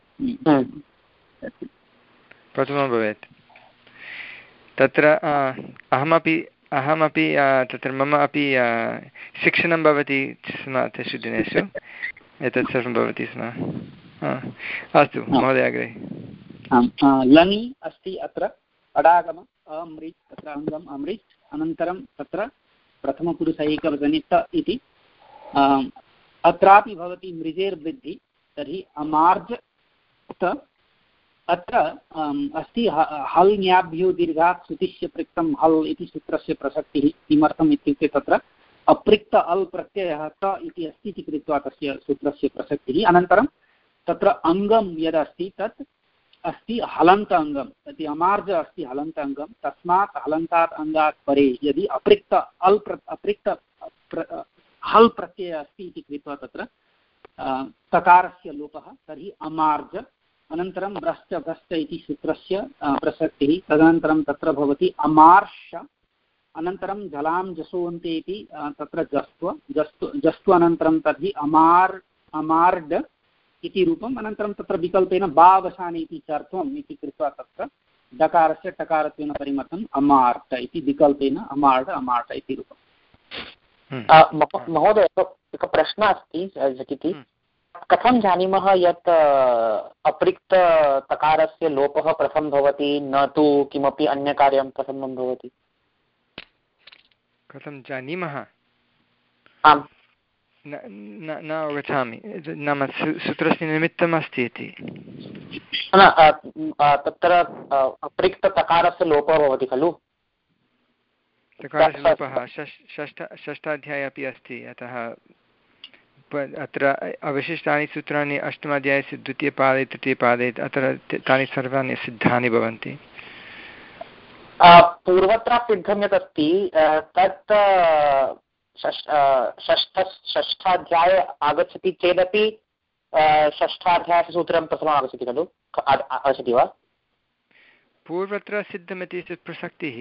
प्रथमं भवेत् तत्र अहमपि अहमपि तत्र मम अपि शिक्षणं भवति स्म तेषु दिनेषु एतत् सर्वं भवति स्म अस्तु महोदय अग्रे लङि अस्ति अत्र अडागम अमृत् तत्र अङ्गम् अमृत् अनन्तरं तत्र प्रथमपुरुष एकवचने त इति अत्रापि भवति मृजेर्वृद्धि तर्हि अमार्ज त अत्र अस्ति हल् न्याभ्यो दीर्घात् श्रुतिस्य पृक्तं हल् इति सूत्रस्य प्रसक्तिः किमर्थम् इत्युक्ते तत्र अपृक्त अल् प्रत्ययः त इति अस्ति इति कृत्वा तस्य सूत्रस्य प्रसक्तिः अनन्तरं तत्र अङ्गं यदस्ति तत् अस्ति हलन्त अङ्गं यदि अमार्ज अस्ति हलन्त अङ्गं तस्मात् हलन्तात् अङ्गात् परे यदि अपृक्त अल् प्र अपृक्त हल् प्रत्ययः अस्ति इति कृत्वा तत्र तकारस्य लोपः तर्हि अमार्ज अनन्तरं भ्रश्च भ्रश्च इति सूत्रस्य प्रसक्तिः तदनन्तरं तत्र भवति अमार्ष अनन्तरं जलां जसोन्ते इति तत्र जस्त्व जस्तु जस्तु अनन्तरं तर्हि अमार् अमार्ड इति रूपम् अनन्तरं तत्र विकल्पेन बावसाने इति चर्त्वम् इति कृत्वा तत्र डकारस्य टकारत्वेन परिवर्तनम् अमार्ट इति विकल्पेन अमार्ड अमार्ट इति रूपम्। महोदय एकः प्रश्नः अस्ति झटिति कथं जानीमः यत् अपृक्त तकारस्य लोपः प्रथमं भवति न तु किमपि अन्यकार्यं प्रथमं भवति कथं जानीमः आम् न न अवगच्छामि नाम सूत्रस्य निमित्तम् अस्ति इति तत्र अपृक्ततकारस्य लोपः भवति खलु तकारस्य लोपः षष्ठ षष्ठाध्याये अपि अस्ति अतः अत्र अवशिष्टानि सूत्राणि अष्टमाध्यायस्य द्वितीयपादे तृतीयपादे अत्र तानि सर्वाणि सिद्धानि भवन्ति। पूर्वत्र सिद्धं यत् अस्ति तत् षष्ठ षष्ठाध्याये आगच्छति चेदपि षष्ठाध्यायस्य सूत्रं प्रथमम् आगच्छति खलु आगच्छति वा? पूर्वत्र सिद्धमिति प्रसक्तिः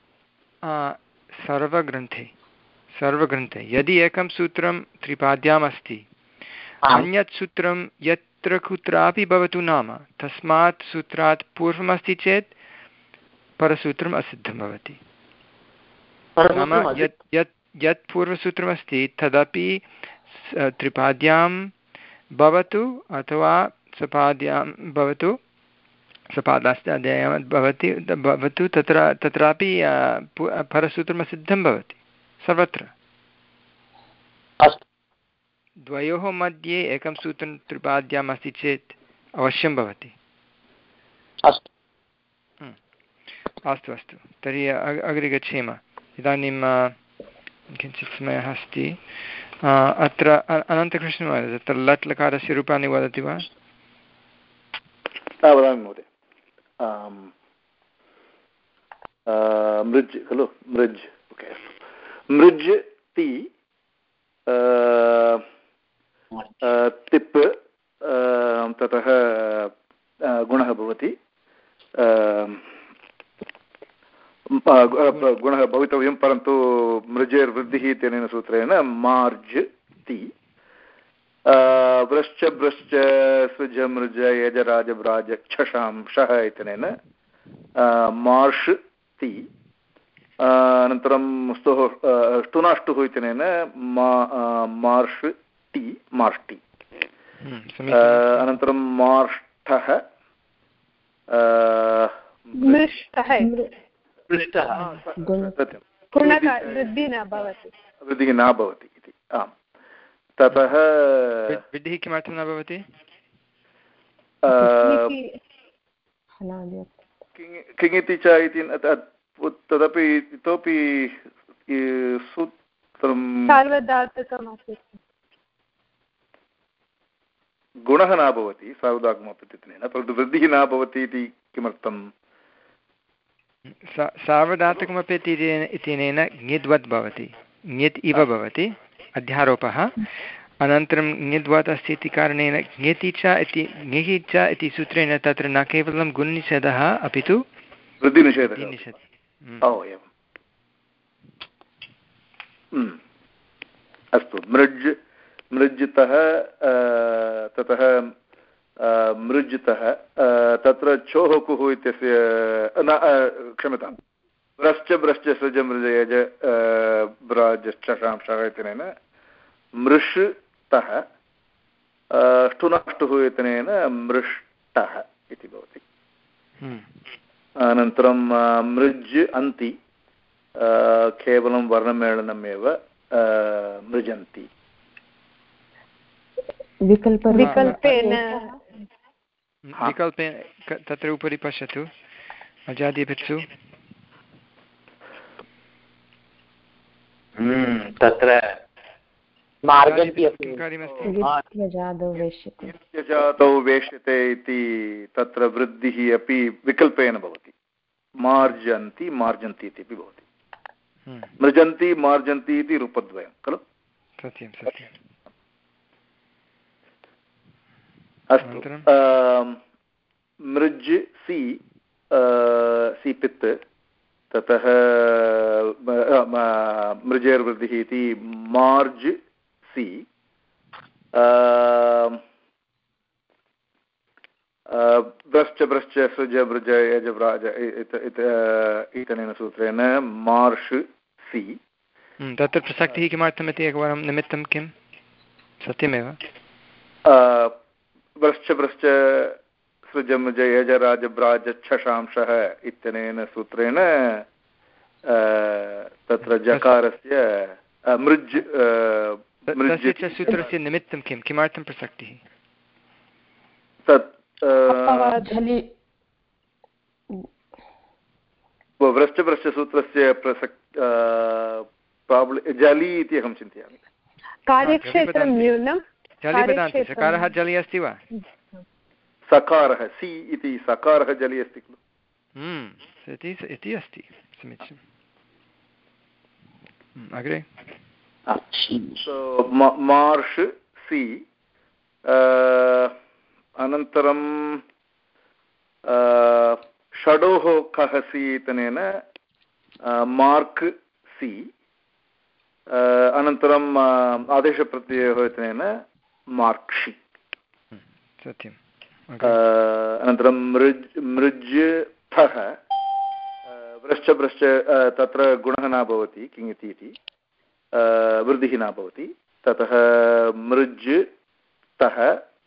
सर्वग्रन्थे सर्वग्रन्थे यदि एकं सूत्रं त्रिपाद्याम् अस्ति अन्यत् सूत्रं यत्र कुत्रापि भवतु नाम तस्मात् सूत्रात् पूर्वमस्ति चेत् परसूत्रम् असिद्धं भवति। नाम यत् यत् यत् पूर्वसूत्रमस्ति तदपि त्रिपाद्यां भवतु अथवा सपाद्यां भवतु सपादास्ताध्यायां भवति भवतु तत्र तत्रापि परसूत्रमसिद्धं भवति सर्वत्र। द्वयोः मध्ये एकं सूत्रं त्रिपाद्याम् अस्ति चेत् अवश्यं भवति। अस्तु अस्तु तर्हि अग्रे गच्छेम। इदानीं किञ्चित् समयः अस्ति। अत्र अनन्तकृष्णमहोदय तत्र लट् लकारस्य रूपाणि वदति वा? वदामि महोदय। मृज् खलु मृज् ओके मृज् ति तिप् ततः गुणः भवति गुणः भवितव्यं परन्तु मृजेर्वृद्धिः इत्यनेन सूत्रेण मार्ज् ति व्रश्च भ्रश्च सृज मृज यजराज व्राज क्षशां शः इत्यनेन मार्ष् ति अनन्तरं स्तुः ष्टुनाष्टुः इत्यनेन मार्ष् ति मार्ष्टि अनन्तरं मार्ष्ठः वृद्धिः न भवति इति आम् ततः वृद्धिः किमर्थं न भवति? किङिति च इति तदपि इतोपि सूत्रं गुणः न भवति सार्वधातुकमपतित्वेन, परन्तु वृद्धिः न भवति इति किमर्थं? सार्वधातुकमपि इत्यनेन ङिद्वत् भवति, ङित् इव भवति अध्यारोपः, अनन्तरं ङिद्वत् अस्ति इति कारणेन ङिति च इति ङिः च इति सूत्रेण तत्र न केवलं गुणनिषेधः अपि तु वृद्धिनिषेधः। अस्तु, मृज् मृज्तः ततः मृज्तः तत्र चोः कुः इत्यस्य न क्षम्यतां व्रश्च ब्रश्च सृज मृजयज ब्राजश्चांशः इत्यनेन मृष्टः ष्टुनाष्टुः इत्यनेन मृष्टः इति भवति। अनन्तरं मृज् अन्ति केवलं वर्णमेलनमेव मृजन्ति। विकल्पेन विकल्पेन तत्र उपरि पश्यतु अजादिभित्सु तत्र नित्यजातौ वेश्यते इति तत्र वृद्धिः अपि विकल्पेन भवति। मार्जन्ति मार्जन्ति इत्यपि भवति। मृजन्ति मार्जन्ति इति रूपद्वयं खलु। सत्यं सत्यम्। अस्तु, मृज् सि सि पित् ततः मृजेर्वृद्धिः इति मार्ज् सि ब्रश्च ब्रश्च सृज भृज यज व्राज इत्यनेन सूत्रेण मार्ष् सि। तत्र प्रसक्तिः किमर्थमिति एकवारं निमित्तं किं? सत्यमेव व्रश्च व्रश्च सृजमृज यजराज ब्राज छशांशः इत्यनेन सूत्रेण तत्र जकारस्य मृज् तस्य च सूत्रस्य निमित्तं किं? किमर्थं प्रसक्तिः? तत् व्रश्च व्रश्च सूत्रस्य प्रसक् जलि इति अहं चिन्तयामि। कार्यक्षेत्रं न्यूनं। सकारः जलि अस्ति वा? सकारः सि इति सकारः जलि अस्ति खलु। इति अस्ति समीचीनम्। अग्रे मार्ष् सि अनन्तरं षडोः कः सि इत्यनेन मार्क् सि अनन्तरम् आदेशप्रत्ययोः इत्यनेन मार्क्षि। सत्यम्। अनन्तरं मृज् मृज्थः व्रश्च व्रश्च तत्र गुणः न भवति किङिति इति वृद्धिः न भवति। ततः मृज् तः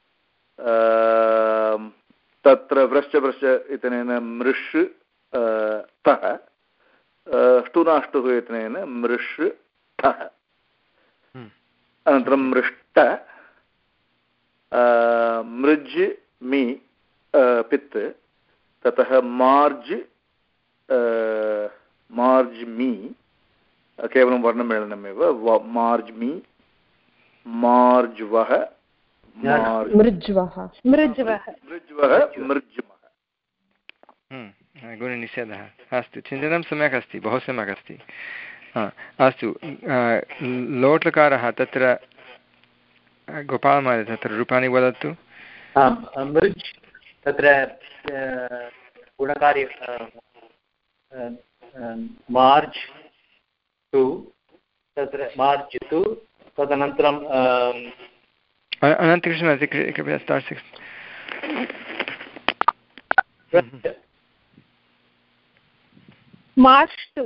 तत्र व्रश्च व्रश्च इत्यनेन मृष् तः ष्टुनाष्टुः इत्यनेन मृष् तः। अनन्तरं मृष्ट मृज् मि पित् ततः मार्ज् मार्ज् मि केवलं वर्णमेलनमेव मार्ज् मि मार्ज्वः मृज्वः मृज्वः मृज्मः। गुणनिषेधः। अस्तु, चिन्तनं सम्यक् अस्ति, बहु सम्यक् अस्ति। अस्तु, लोट्लकारः तत्र गोपालमहोदय तत्र रूपाणि वदतु। मृज् तत्र गुणकार्य मार्ज् टु तत्र मार्ज् टु तदनन्तरं अनन्तकृष्ण कृपया स्टार् सिक्स् मार्च् टु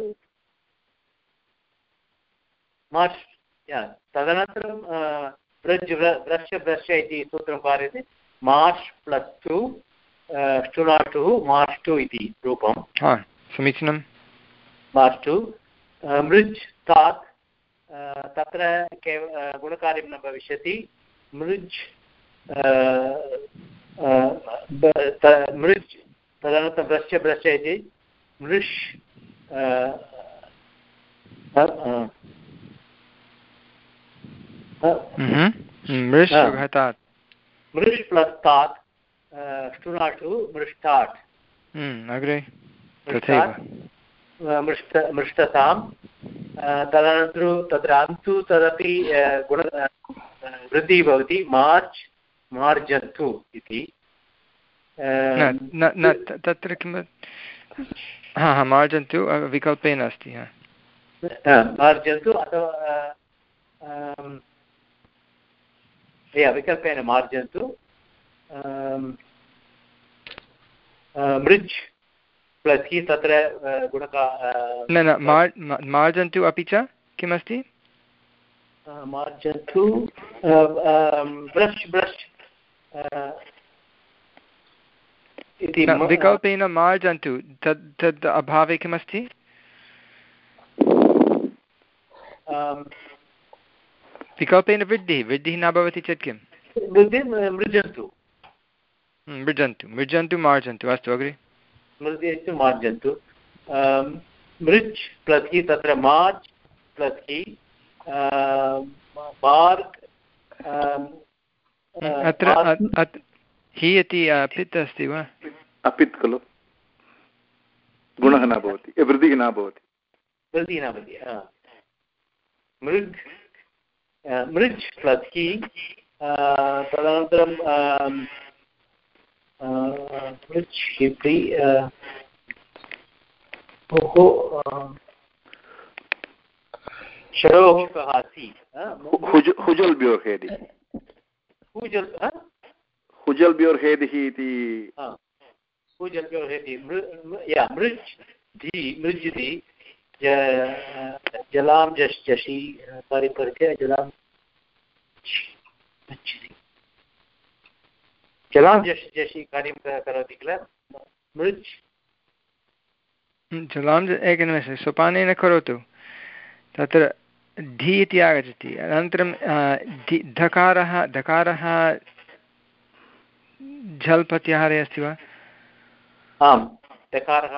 मार्च् तदनन्तरं व्रज् व्रश्च व्रश्च इति सूत्रं कार्यते मार्च् प्लस् टु ष्टुनाटुः मार्च् टु इति रूपं। समीचीनं। मार्च् टु मृज् तात् तत्र केव गुणकार्यं न भविष्यति। मृज् मृज् तदनन्तरं ब्रश्च ब्रश्च इति मृष् मृष् घटात् मृष् प्लस् तात् ष्टुनाटु मृष्टाट् अग्रे तथैव मृष्ट मृष्टतां तदनन्तरं तत्र अन्तु तदपि गुण वृद्धिः भवति मार्च् मार्जन्तु इति तत्र किं हा हा मार्जन्तु विकल्पेन अस्ति मार्जन्तु अथवा विकल्पेन मार्जन्तु मृज् प्लस् हि तत्र गुणका न न मार्जन्तु अपि च किमस्ति मार्जन्तु ब्रश् ब्रश् इति विकल्पेन मार्जन्तु तद् तद् अभावे किमस्ति विकल्पेन वृद्धिः वृद्धिः न भवति चेत् किं मृजन्तु मृजन्तु मृजन्तु मार्जन्तु अस्तु अग्रे मृजन्तु मार्जन्तु मृज् प्लस् हि तत्र मार्ज् प्लस् हि मार्ग् अत्र हि इति अपित् अस्ति वा अपित् खलु गुणः न भवति वृद्धिः न भवति वृद्धिः न भवति मृग् मृज् प्लस् हि तदनन्तरं मृज् इति शरोः कः आसीत् हुजल्ब्योर्हेदि हुजल् हुजल्ब्योर्हेदिः इति हुजल्ब्योर्हेदि मृज् धि मृज् धि जलां जश् जषि परिपरित्य जलां जलां जश् जषि कार्यं करोति किल मृज् जलां एकनिमेषं सोपानेन करोतु तत्र धि इति आगच्छति अनन्तरं धकारः धकारः झल् प्रत्याहारे अस्ति वा आम् धकारः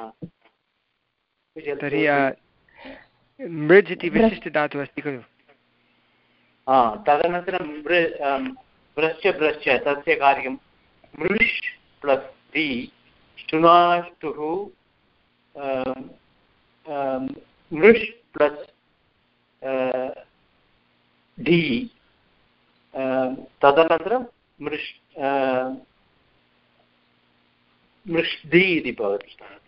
तर्हि मृज् इति विशिष्टधातुः अस्ति खलु तदनन्तरं ब्रश्च ब्रश्च तस्य कार्यं मृष् प्लस् दि ष्टुनाष्टुः मृष् प्लस् ढि तदनन्तरं मृष् मृष्धि इति भवति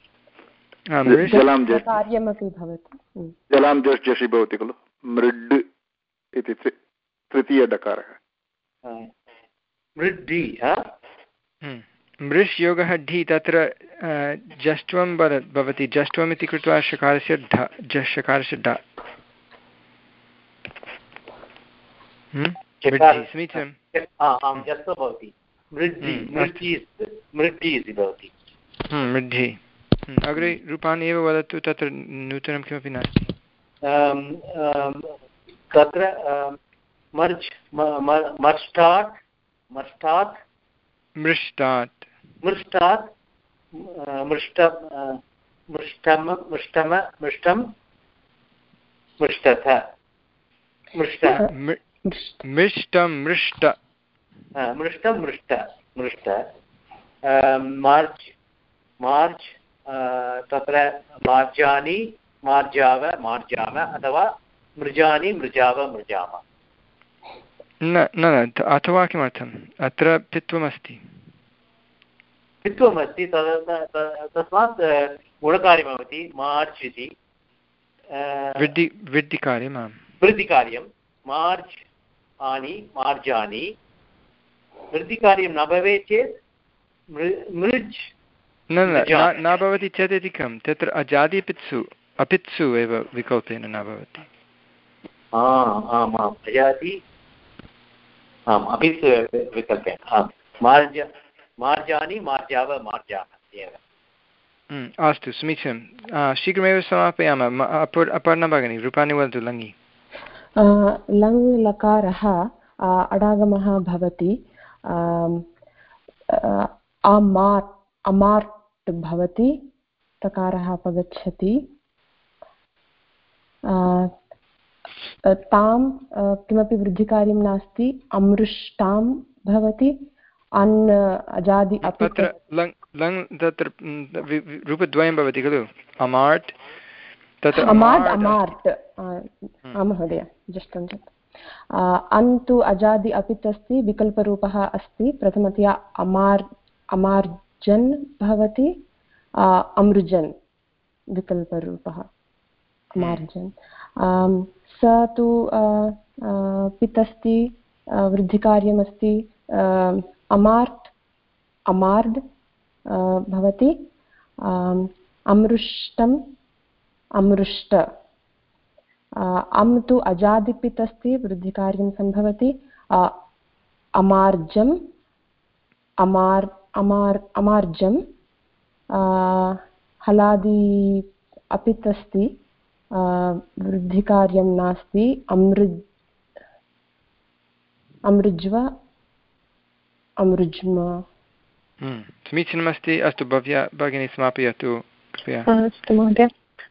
कार्यमपि भवति जलां जश् जषि भवति खलु मृड् इति तृतीयडकारः मृड्ढि मृष् योगः ढि तत्र जष्ट्वं भवति जष्ट्वम् इति कृत्वा षकारस्य ढ जषकारस्य ढ समीचीनं मृद्धि अग्रे रूपाणि एव वदतु तत्र नूतनं किमपि नास्ति तत्र मर्ज् मर्ष्टात् मर्ष्टात् मृष्टात् मृष्टात् मृष्ट मृष्टम मृष्टम मृष्टं मृष्टथ मृष्ट मृष्टं मृष्ट मृष्टं मृष्ट मृष्ट मार्च् मार्च् तत्र मार्जानि मार्जाव मार्जाम अथवा मृजानि मृजाव मृजाम न न अथवा किमर्थम् अत्र पित्वमस्ति पित्वमस्ति तस्मात् गुणकार्यं भवति मार्च् इति वृद्धि वृद्धिकार्यम् आम् वृद्धिकार्यं मार्च् आनि मार्जानि वृद्धिकार्यं न भवेत् चेत् मृज् न न भवति चेत् इति कं तत्र अजादिपित्सु अपित्सु एव विकल्पेन न भवति आम् आम् अजादि आम् अपित्सु विकल्पेन आम् मार्ज मार्जानि मार्जाव मार्जाः एव अस्तु समीचीनं शीघ्रमेव समापयामः अपर्णा भगिनी रूपाणि वदतु लङि लङ् लकारः अडागमः भवति अमार् अमार्ट् भवति, तकारः अपगच्छति। तां किमपि वृद्धिकार्यं नास्ति, अमृष्टां भवति, अन् अजादि अपि तत्र लङ् लङ् तत्र रूपद्वयं भवति खलु, अमार्ट् तत्र अमार्ट् अमार्ट् महोदय जस्ट् अन् तु अजादि अपित् अस्ति, विकल्परूपः अस्ति, प्रथमतया अमार् अमार्जन् भवति, अमृजन् विकल्परूपः अमार्जन्। स तु पित् अस्ति, वृद्धिकार्यमस्ति, अमार्ट् अमार्ड् भवति, अमृष्टम् अमृष्ट। अम् तु अजादिपित् अस्ति, वृद्धिकार्यं सम्भवति, अमार्जम् अमार् अमार् अमार्जम्। हलादि अपित् अस्ति, वृद्धिकार्यं नास्ति, अमृज् अमृज्व अमृज्म। समीचीनमस्ति। अस्तु भव्या भगिनी समापयतु कृपया। अस्तु महोदय,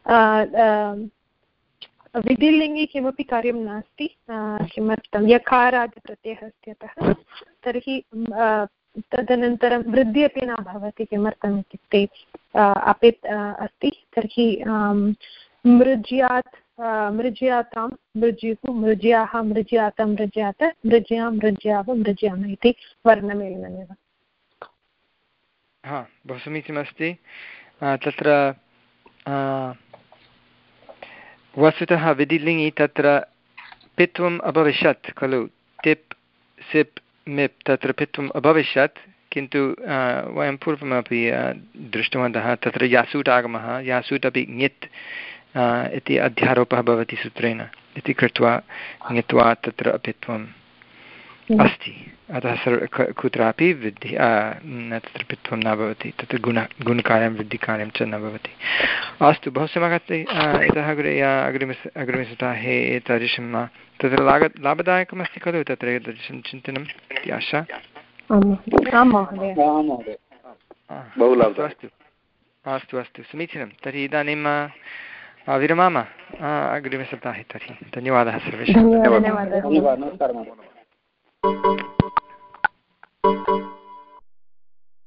विधिलिङ्गे किमपि कार्यं नास्ति, किमर्थं यकारादिप्रत्ययः अस्ति अतः। तर्हि तदनन्तरं वृद्धि अपि न भवति, किमर्थम् इत्युक्ते अपित् अस्ति। तर्हि मृज्यात् मृज्यातां मृज्युः मृज्याः मृज्यातं मृज्यात मृज्यां मृज्याव मृज्याम इति वर्णमेलनमेव। हा, बहु समीचीनमस्ति। तत्र वस्तुतः विधिलिङ्गि तत्र पित्वम् अभविष्यत् खलु, तिप् सिप् मिप् तत्र पित्वम् अभविष्यत्, किन्तु वयं पूर्वमपि दृष्टवन्तः तत्र यासूट् आगमः, यासूट् अपि ङित् इति अध्यारोपः भवति सूत्रेण इति कृत्वा ङित्वा तत्र अपित्वम् अस्ति, अतः सर्व कुत्रापि वृद्धि तत्र पित्वं न भवति, तत्र गुण गुणकार्यं वृद्धिकार्यं च न भवति। अस्तु, बहु सम्यक्। इतः अग्रे अग्रिम अग्रिमसप्ताहे एतादृशं तत्र लाभ लाभदायकमस्ति खलु तत्र एतादृशं चिन्तनम् इति आशा। अस्तु अस्तु अस्तु समीचीनं। तर्हि इदानीं विरमामः अग्रिमसप्ताहे। तर्हि धन्यवादः सर्वेषां। धन्यवादः।